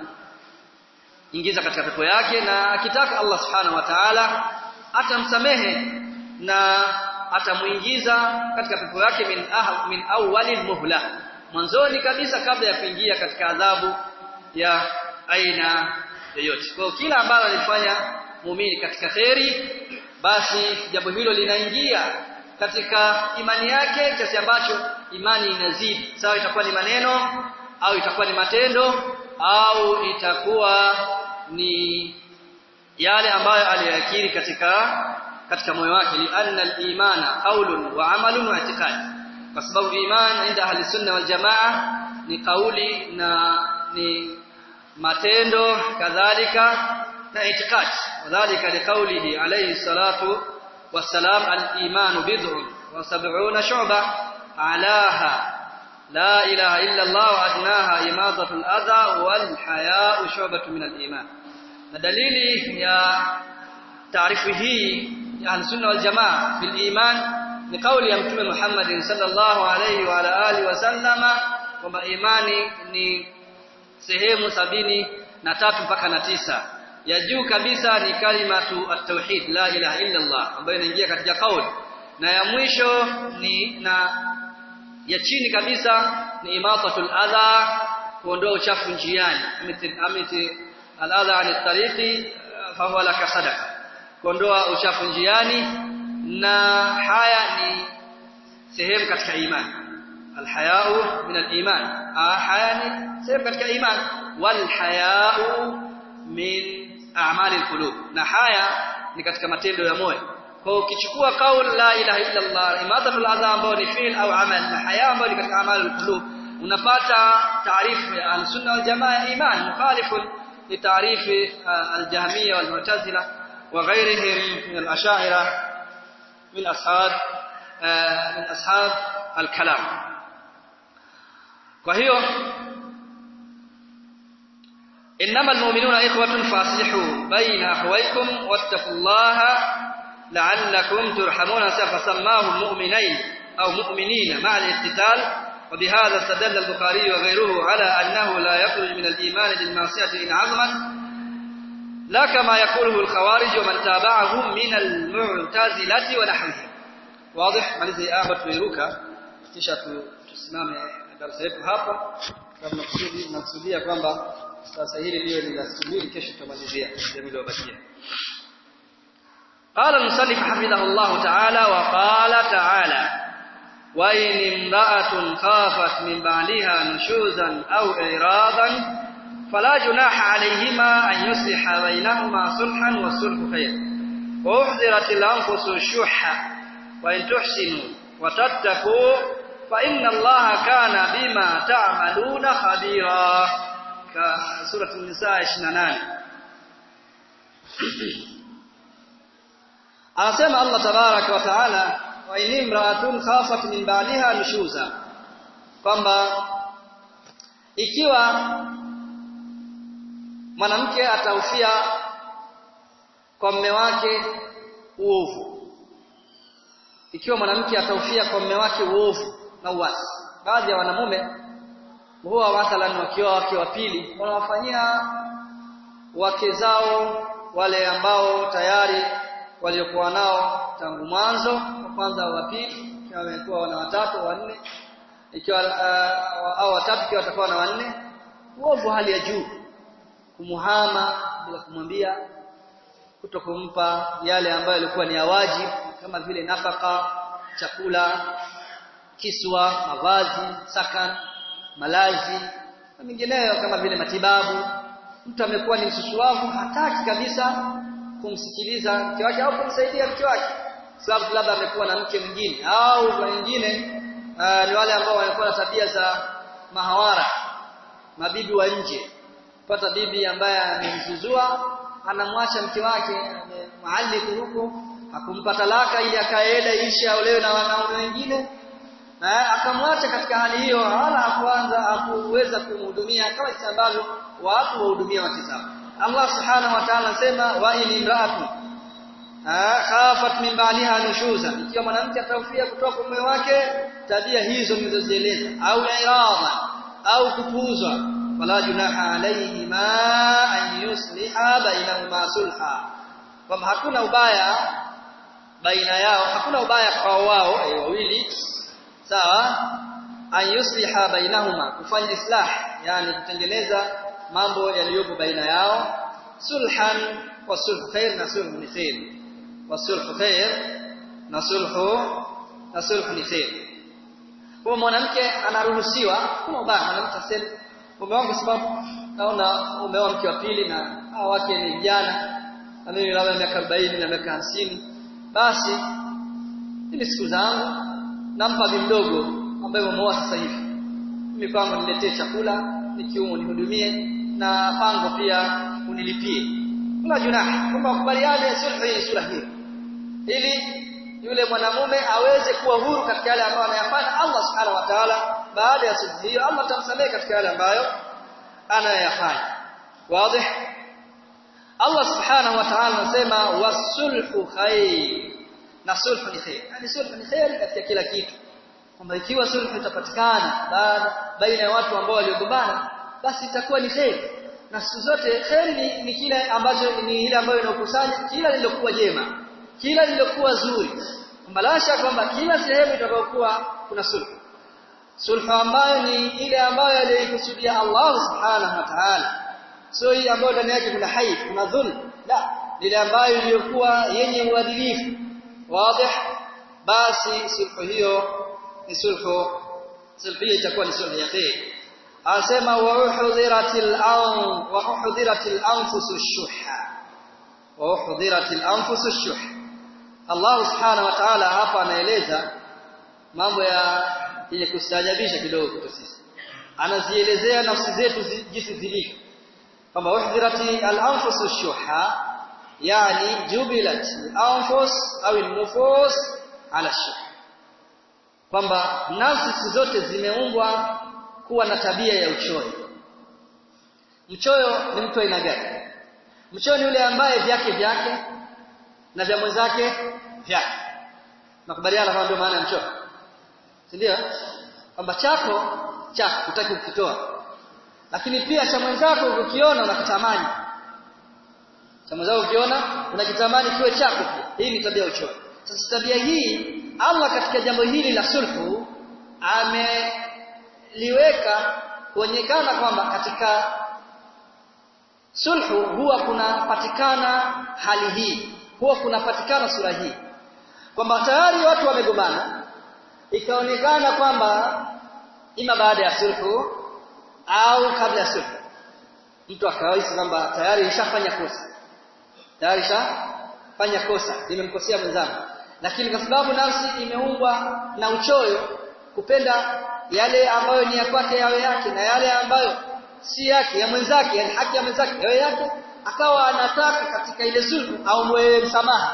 atamingiza katika pepo yake, na akitaka Allah subhanahu wa ta'ala atamsamehe na atamuingiza katika pepo yake min ah, min awwalil muhla, mwanzoni kabisa kabla ya kuingia katika adhabu ya aina yoyote. Kwa kila ambalo alifanya muumini katika khairi, basi jambo hilo linaingia katika imani yake kiasi ambacho imani inazidi, sawa itakuwa ni maneno au itakuwa ni matendo, au itakuwa ni yale ambayo aliyakiri katika katika moyo wake. Li anna al-imana qawlun wa 'amalun wa i'tiqad, kwa sababu iman inda ahli sunna wal jamaa ni kauli na ni matendo kadhalika na i'tiqad. Wadhālika liqawlihi alayhi salatu wassalam al-imanu bid'un wa sab'una shu'bah a'laha la ilaha illa Allah wa adnaha imadatu al-adha wal haya'u shu'batun min al-iman. Na dalili ya taarifu hii ya al-sunna wal jamaa fil iman ni kauli ya Mtume Muhammad sallallahu alayhi wa ala alihi wasallama kwamba imani ni sehemu sabini na tatu mpaka na tisa. Ya juu kabisa ni kalimatu at-tauhid la ilaha illa Allah ambayo inaingia katika kauli, na ya mwisho ni na ya chini kabisa ni imatatul adha, kuondoa uchafu njiani. Amiti al-adha an at-tariqi fa huwa laka sadaqa, kuondoa uchafu njiani. Na haya ni sehemu katika imani. Al-haya'u min al-iman, haya ni sehemu katika iman. Wal haya'u min a'mali al-qulub, na haya ni katika matendo ya moyo. Kwa ukichukua kauli la ilaha illa Allah, imatatul adha ambayo ni fi'l au amal, na haya ambayo ni katika amali al-qulub, unapata taarifu ya al-sunna wal jamaa ya iman mukhalifun li taarifi al-jahmiyya wal mu'tazila wa ghayrihim min al-ash'ariyah min ashab min ashab al-kalam. Kwa hiyo innamal mu'minuna ikhwatun faslihu bayna akhawaykum wattaqullaha la'allakum turhamuna, fasammahu mu'minayn aw mu'minina ma'a al-iqtital. وبهذا استدل البخاري وغيره على أنه لا يخرج من الإيمان بالمعصية إن عظمت، لا كما يقوله الخوارج ومن تابعهم من المعتزلة ونحوهم. واضح؟ malizi hapa tuiruka kisha tusimame darasa letu hapa, kama tunakusudia kwamba sasa hili ndio linasubiri, kesho tutamalizia jamii iliyobakia. قال المصنف حفظه الله تعالى وقال تعالى وإن امرأة خافت من بعلها نشوزا أو إعراضا فلا جناح عليهما أن يصلح بينهما صلحا والصلح خير وأحضرت الأنفس الشح وإن تحسنوا وتتقوا فإن الله كان بما تعملون خبيرا. كسورة النساء عشرين na nane. Anasema Allah tabaraka wa taala wa in imra'atun khafat min ba'liha nushuza, kwamba ikiwa mwanamke atahofia kwa mume wake uovu, ikiwa mwanamke atahofia kwa mume wake uovu na uasi. Baadhi ya wanamume huwa mathalan wakiwa wake wa pili wanawafanyia wake zao wale ambao tayari waliokuwa nao tangu mwanzo wa kwanza wa pili, ikiwa wamekuwa wana watatu wanne, ikiwa uh, au watatu ikiwa watakuwa na wanne, uovu hali ya juu, kumuhama bila kumwambia, kutokumpa yale ambayo yalikuwa ni wajibu kama vile nafaka, chakula, kiswa, mavazi, sakan, malazi na mengineyo kama vile matibabu. Mtu amekuwa ni msusuavu, hataki kabisa kumsikiliza mke wake au kumsaidia mke wake, sababu labda amekuwa na mke mwingine, au wengine uh, ni wale ambao wanakuwa na tabia za mahawara, mabibi wa nje. Pata bibi ambaye amemzuzua, anamwacha mke wake mahali huko, akumpa talaka ili akaenda ishi aolewe na wanaume wengine, na akamwacha katika hali hiyo, wala hakuanza hakuweza kumhudumia kama jinsi ambavyo watu wahudumia wake zao. Allah subhanahu wa ta'ala anasema wa in imra'atu khafat min ba'liha nushuza, ikiwa mwanamke atahofia kutoka kwa mume wake tabia hizo nilizozieleza, au irada au kupuuzwa, wala junaha alayhi ma an yusliha bainahuma sulha, kwamba hakuna ubaya baina yao, hakuna ubaya kwa wao wawili, sawa, an yusliha bainahuma, kufanya islah, yani kutengeneza mambo yaliyopo baina yao, sulhan wa sulhu khair na sulhu ni khair, wa sulhu khair na sulhu na sulhu ni khair. Kwa mwanamke anaruhusiwa, kuna ubaya mwanamke aseme mume wangu sababu kaona umeoa mke wa pili na hao wake ni vijana na mimi labda miaka arobaini na miaka hamsini, basi ni siku zangu nampa bi mdogo ambaye umeoa sasa hivi, mimi kwangu niletee chakula nikiumo nihudumie na pango pia unilipie, kuna junaha kwamba kubaliane sulhu hii sura hii ili yule mwanamume aweze kuwa huru katika yale ambayo anayafanya. Allah subhanahu wa ta'ala baada ya sulhu hiyo Allah atamsamehe katika yale ambayo anayafanya. Wazi? Allah subhanahu wa ta'ala anasema wasulhu khair, na sulhu ni khair. Yani sulhu ni khair katika kila kitu, kwamba ikiwa sulhu itapatikana baada baina ya watu ambao waliogombana basi itakuwa ni khair, na siku zote khair ni, ni kile ambacho ni ile ambayo inakusanya kila lilokuwa jema, kila lilokuwa zuri, kwamba la shaka kwamba kila sehemu itakayokuwa kuna sulhu, sulhu ambayo ni ile ambayo aliyokusudia Allah subhanahu wa ta'ala, sio hii ambayo ndani yake kuna haid, kuna dhulm, la, ile ambayo iliyokuwa yenye uadilifu. Wazi? Basi sulhu hiyo ni sulhu, sulhu hiyo itakuwa ni sulhu ya khair. Anasema wa uhdhiratil an wa uhdhiratil anfusush shuhha, wa uhdhiratil anfusush shuhha. Allah subhanahu wa ta'ala hapa anaeleza mambo ya yenye kustajabisha kidogo kwa sisi, anazielezea nafsi zetu jinsi zilivyo, kwamba uhdhirati al-anfusush shuhha, yani jubilat al-anfus au an-nufus ala shuhha, kwamba nafsi zote zimeumbwa kuwa na tabia ya uchoyo. Mchoyo ni mtu aina gani? Mchoyo ni yule ambaye vyake vyake na vya mwenzake vyake. Nakubaliana kwamba ndio maana ya mchoyo, si ndio? Kwamba chako chako hutaki kukitoa, lakini pia cha mwenzako ukiona unakitamani, cha mwenzako ukiona unakitamani kiwe chako pia. Hii ni tabia ya uchoyo. Sasa tabia hii Allah katika jambo hili la sulhu ameliweka kuonekana kwamba katika sulhu huwa kunapatikana hali hii, huwa kunapatikana sura hii, kwamba tayari watu wamegombana, ikaonekana kwamba ima baada ya sulhu au kabla ya sulhu mtu akahisi kwamba tayari ishafanya kosa, tayari ishafanya kosa, nimemkosea mwenzangu, lakini kwa sababu nafsi imeumbwa na uchoyo kupenda yale ambayo ni ya kwake yawe yake na yale ambayo si yake ya mwenzake, yani haki ya mwenzake yawe yake, akawa anataka katika ile sulhu aombe msamaha.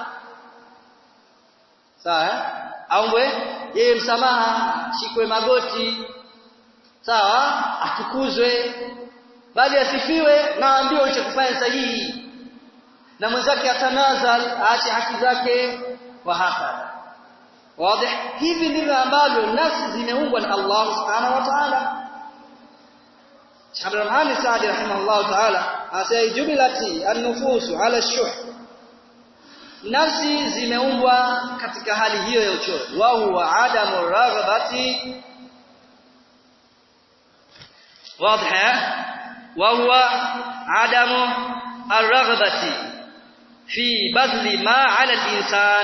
Sawa? Aombe yeye msamaha, shikwe magoti, sawa, atukuzwe, bali asifiwe na ambiwe ulichokifanya sahihi, na mwenzake atanazal, aache haki zake wa hapa. Wazi? Hivi ndivyo ambavyo nafsi zimeumbwa na Allah subhanahu wa ta'ala. Sheikh Rahman Saadi rahimahullah ta'ala asai jubilati an-nufusu ala ash-shuh, nafsi zimeumbwa katika hali hiyo ya uchoyo. Wa huwa adamu raghabati, wazi? Wa huwa adamu ar-raghabati fi badli ma ala al-insan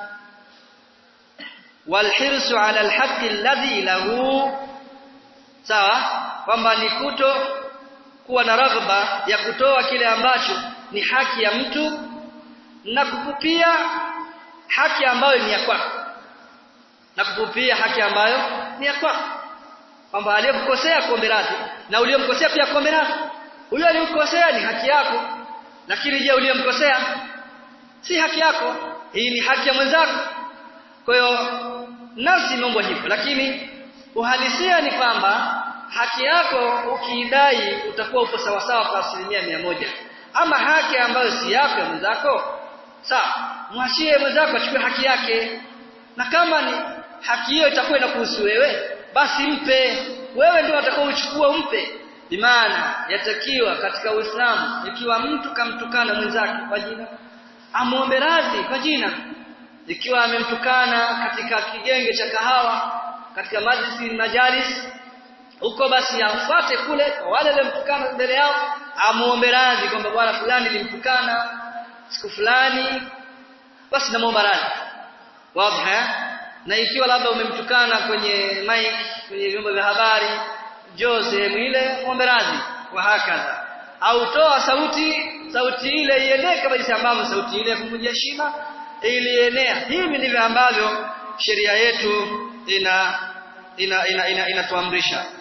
wal hirsu ala al-haqqi alladhi lahu. Sawa? Kwamba ni kuto kuwa na raghba ya kutoa kile ambacho ni haki ya mtu na kupupia haki ambayo ni ya kwako, na kupupia haki ambayo ni ya kwako, kwamba aliyekukosea kuombe radhi na uliyemkosea pia kuombe radhi. Huyo aliyekukosea ni haki yako, lakini je, uliyemkosea si haki yako, hii ni haki ya mwenzako. Kwa hiyo nafsi imeumbwa hivyo, lakini uhalisia ni kwamba haki yako ukiidai utakuwa upo sawa sawa kwa asilimia mia moja. Ama haki ambayo si yako ya mwenzako, sawa, mwachie mwenzako achukue haki yake, na kama ni haki hiyo itakuwa inakuhusu wewe, basi mpe wewe, ndio utakao uchukua umpe. Bimaana yatakiwa katika Uislamu, ikiwa mtu kamtukana mwenzake kwa jina, amuombe radhi kwa jina. Ikiwa amemtukana katika kigenge cha kahawa, katika majlisi majalis huko, basi afuate kule kwa wale walimtukana mbele yao, amuombe radhi kwamba bwana fulani nilimtukana siku fulani, basi namuomba radhi. Wazi? Na ikiwa labda umemtukana kwenye mic, kwenye vyombo vya habari, njoo sehemu ile muombe radhi, wa hakaza. au toa sauti sauti ile ienee kama jinsi ambavyo sauti ile kumjia shima ilienea. Hivi ndivyo ambavyo sheria yetu ina ina ina inatuamrisha ina, ina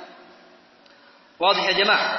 wazi ya jamaa.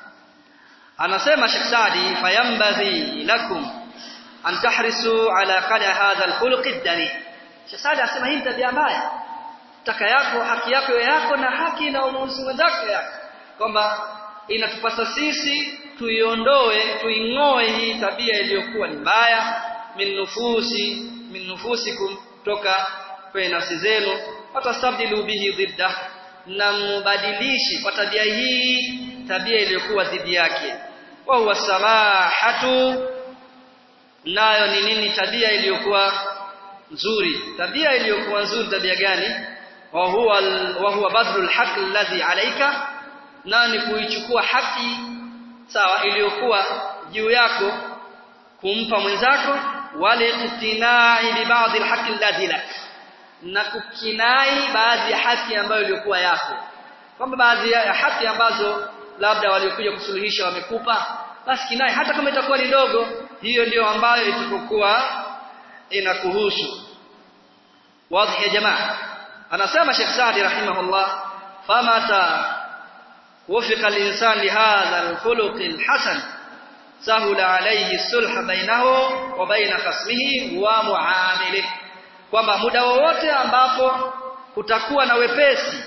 Anasema Sheikh Saadi, fayambaghi lakum an tahrisu ala qada hadha al-khuluq ad-dani. Sheikh Saadi anasema hii tabia mbaya, taka yako haki yako yako na haki na umuhusu wenzako yako, kwamba inatupasa sisi tuiondoe tuingoe hii tabia iliyokuwa ni mbaya min nufusi min nufusikum, toka kwa nafsi zenu, watastabdilu bihi dhidda, na mbadilishi kwa tabia hii tabia iliyokuwa dhidi yake. Wa huwa samahatu, nayo ni nini tabia iliyokuwa nzuri? Tabia iliyokuwa nzuri tabia gani? Wa huwa wa huwa badlul haqq alladhi alayka, na ni kuichukua haki sawa iliyokuwa juu yako kumpa mwenzako, wale itinai bi baadhi alhaqq alladhi lak, na kukinai baadhi ya haki ambayo iliyokuwa yako, kwamba baadhi ya haki ambazo labda waliokuja kusuluhisha wamekupa, basi kinai hata kama itakuwa ni dogo, hiyo ndio ambayo itakokuwa inakuhusu. Wazi ya jamaa. Anasema Sheikh Saadi rahimahullah, famata وفق الإنسان لهذا الخلق الحسن سهل عليه الصلح بينه وبين خصمه ومعامله, kwamba muda wowote ambapo kutakuwa na wepesi,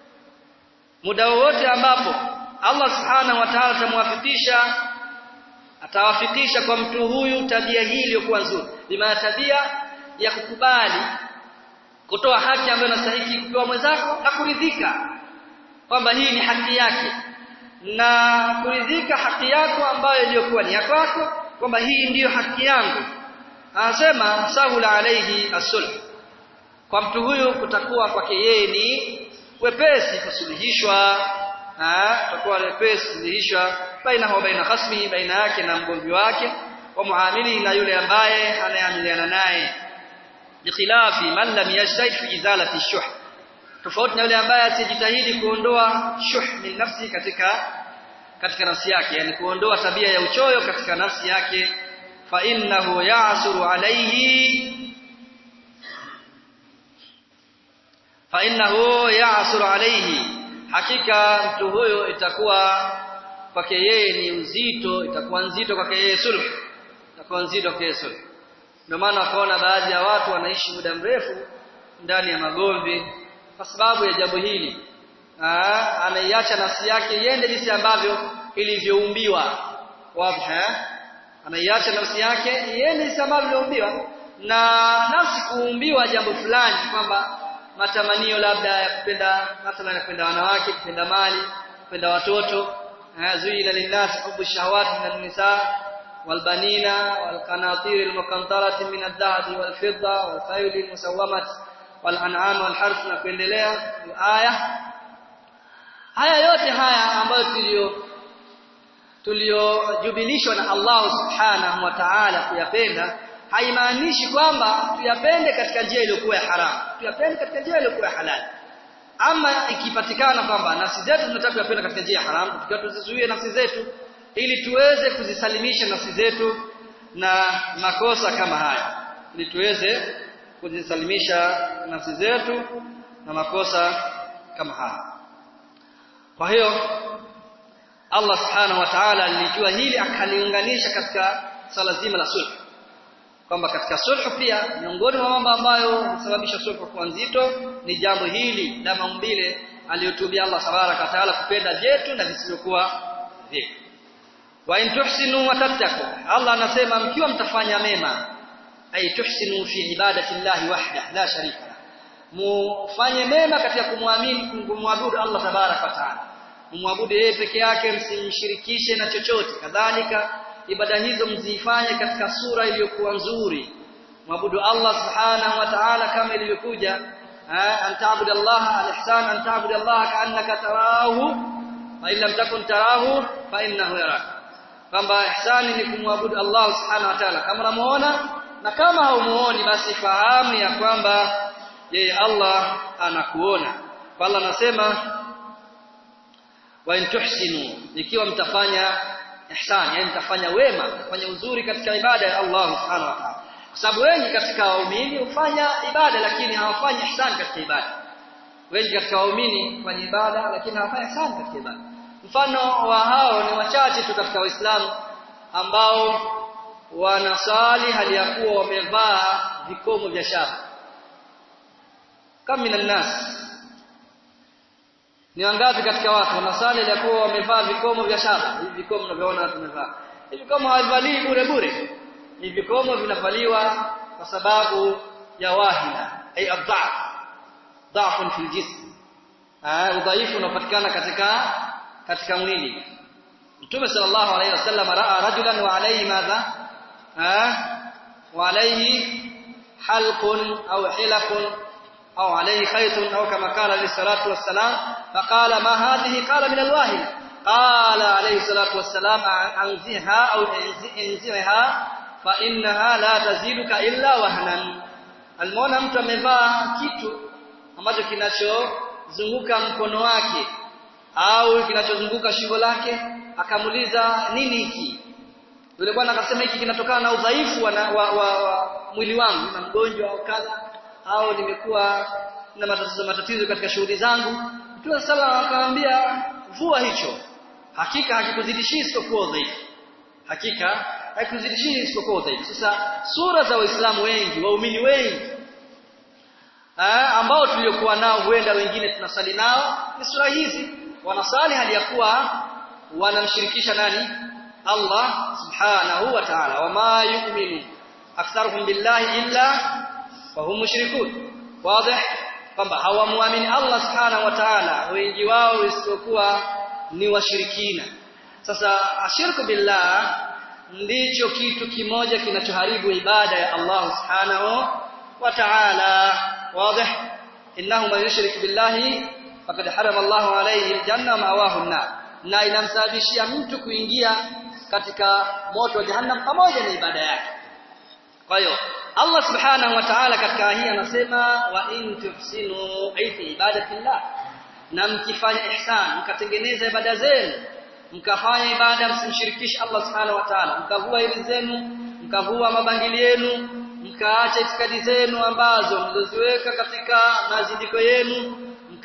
muda wowote ambapo Allah subhanahu wa ta'ala atamwafikisha atawafikisha kwa mtu huyu tabia hii iliyokuwa nzuri, bima tabia ya kukubali kutoa haki ambayo inastahili kupewa mwenzako na kuridhika kwamba hii ni haki yake, na kuridhika haki yako ambayo iliyokuwa ni yako yako, kwamba hii ndiyo haki yangu. Anasema sahula alayhi as-sulh, kwa mtu huyu kutakuwa kwake yeye ni wepesi kusuluhishwa, ah kutakuwa wepesi kusuluhishwa baina huwa baina khasmi, baina yake na mgomvi wake, wa muamili na yule ambaye anayeamiliana naye, bikhilafi man lam yajtahid fi izalati ash-shuh, tofauti na yule ambaye asijitahidi kuondoa shuh min nafsi, katika katika nafsi yake, yani kuondoa tabia ya uchoyo katika nafsi yake. Fa innahu ya'suru alayhi fa innahu ya'suru alayhi, hakika mtu huyo itakuwa kwake yeye ni uzito, itakuwa nzito kwake yeye sulh, itakuwa nzito kwake yeye sulh. Ndio maana wakaona baadhi ya watu wanaishi muda mrefu ndani ya magomvi kwa sababu ya jambo hili. Ah, anaiacha nafsi yake iende jinsi ambavyo ilivyoumbiwa. Wazi eh? Anaiacha nafsi yake iende jinsi ambavyo ilivyoumbiwa, na nafsi kuumbiwa jambo fulani, kwamba matamanio labda ya kupenda, mathalan kupenda wanawake, kupenda mali, kupenda watoto, zuila linnas hubu shahawat min an-nisa wal banina wal qanatir al muqantarati min adh-dhahab wal fidda wal khayl al musawwamat wal an'am wal harth, na kuendelea aya. Haya yote haya ambayo tulio tuliojubilishwa na Allah subhanahu wa ta'ala kuyapenda, haimaanishi kwamba tuyapende katika njia iliyokuwa ya haramu, tuyapende katika njia iliyokuwa ya halali. Ama ikipatikana kwamba nafsi zetu tunataka kuyapenda katika njia ya haramu, tukiwa tuzizuie nafsi zetu ili tuweze kuzisalimisha nafsi zetu na makosa kama haya, ili tuweze kuzisalimisha nafsi zetu na makosa kama haya. Kwa hiyo Allah subhanahu wa ta'ala alijua hili, akaliunganisha katika swala zima la sulh, kwamba katika sulh pia miongoni mwa mambo ambayo husababisha sulh kuwa nzito ni jambo hili la maumbile aliyotubia Allah tabaraka wa taala, kupenda vyetu na visivyokuwa vyetu. Wa in tuhsinu wa tattaqu, Allah anasema mkiwa mtafanya mema, ay tuhsinu fi ibadati llahi wahda la sharika la, mufanye mema katika kumwamini, kumwabudu Allah tabaraka wa taala, mumwabudu yeye peke yake, msimshirikishe na chochote. Kadhalika ibada hizo mzifanye katika sura iliyokuwa nzuri, mwabudu Allah subhanahu wa ta'ala kama ilivyokuja, an ta'budu Allah, al-ihsan an ta'budu Allah ka'annaka tarahu fa in lam takun tarahu fa innahu yarak, kwamba ihsani ni kumwabudu Allah subhanahu wa ta'ala kama unamuona, na kama haumuoni basi fahamu ya kwamba yeye Allah anakuona. Kwa Allah anasema wa in tuhsinu, ikiwa mtafanya ihsan, yani mtafanya wema, mtafanya uzuri katika ibada ya Allah subhanahu wa ta'ala. Kwa sababu wengi katika waumini hufanya ibada lakini hawafanyi ihsan katika ibada. Wengi katika waumini hufanya ibada lakini hawafanyi ihsan katika ibada. Mfano wa hao ni wachache tu katika Waislamu ambao wanasali hali ya kuwa wamevaa vikomo vya shaba. Kama minan nas, ni wangapi katika watu wanasali hali ya kuwa wamevaa vikomo vya shaba? Hivi vikomo mnavyoona watu wamevaa, hivi vikomo havivalii bure bure. Hivi vikomo vinavaliwa kwa sababu ya wahina, ay adhaf, dhafun fil jism, ah, udhaifu unapatikana katika katika mwili. Mtume sallallahu alayhi wasallam raa rajulan wa alayhi madha ah wa alayhi halqun au hilaqun au alayhi khaytun au kama qala alayhi salatu wassalam, faqala ma hadhihi, qala min alwahina, qala alayhi salatu wassalam anziha au inziha fa innaha la taziduka illa wahnan. Almona mtu amevaa kitu ambacho kinachozunguka mkono wake au kinachozunguka shingo lake, akamuliza nini hiki? Yule bwana akasema hiki kinatokana na udhaifu wa, wa, wa, wa mwili wangu, na mgonjwa au kadha, au nimekuwa na matatizo matatizo katika shughuli zangu. Mtume sallallahu akamwambia vua hicho, hakika hakikuzidishi isipokuwa udhaifu, hakika hakikuzidishi isipokuwa udhaifu. Sasa sura za Waislamu wengi, waumini wengi ah ambao tuliokuwa nao, huenda wengine tunasali nao, ni sura hizi. Wanasali hali ya kuwa wanamshirikisha nani? Allah subhanahu wa ta'ala. Wama yu'minu aktharuhum billahi illa fahum mushrikun. Wazi kwamba hawamuamini Allah subhanahu wa ta'ala, wengi wao isipokuwa ni washirikina. Sasa ashirku billah ndicho kitu kimoja kinachoharibu ibada ya Allah subhanahu wa ta'ala. Wazi, innahu man yushrik billahi faqad harama Allahu alayhi aljanna wa ma'wahu an-nar, na inamsababishia mtu kuingia katika moto wa jahannam pamoja na ibada yake. Kwa hiyo Allah subhanahu wa ta'ala katika hii anasema wa in tuhsinu ay fi ibadatillah, na mkifanya ihsan, mkatengeneza ibada zenu, mkafanya ibada msimshirikishe Allah subhanahu wa ta'ala, mkavua hili zenu, mkavua mabangili yenu, mkaacha itikadi zenu ambazo mlizoziweka katika mazindiko yenu,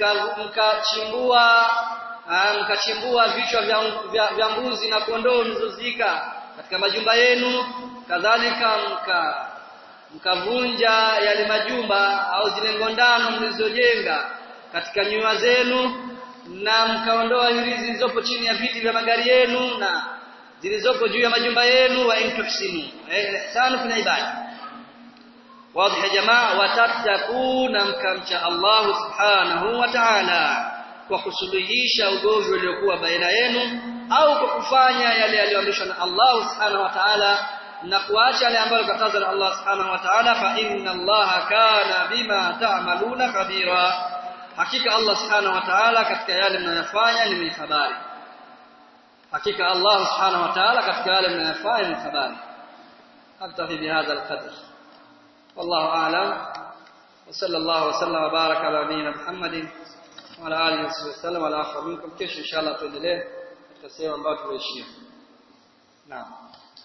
mkachimbua mkachimbua vichwa vya, vya, vya mbuzi na kondoo mlizozika katika majumba yenu, kadhalika mka mkavunja yale majumba au zile ngondano mlizojenga katika nyumba zenu, na mkaondoa hirizi zilizopo chini ya viti vya magari yenu na zilizopo juu ya majumba yenu. Wa intuhsinu, ihsanu kuna ibada. Wazi ya jamaa, watatakuna, mkamcha Allah subhanahu wa ta'ala kwa kusuluhisha ugomvi uliokuwa baina yenu, au kwa kufanya yale yaliyoamrishwa na Allah subhanahu wa ta'ala na kuacha yale ambayo katazwa na Allah subhanahu wa ta'ala. Fa inna Allah kana bima ta'maluna khabira, hakika Allah subhanahu wa ta'ala katika yale mnayofanya ni mwenye habari. Hakika Allah subhanahu wa ta'ala katika yale mnayofanya ni habari. Aktafi bihadha alqadr, wallahu a'lam, wa sallallahu wa sallam wa baraka ala nabiyyina Muhammadin wa ala alihi wa sallam wa ala akhir minkum. Kesho inshallah tuendelee katika sehemu ambayo tumeishia. Naam.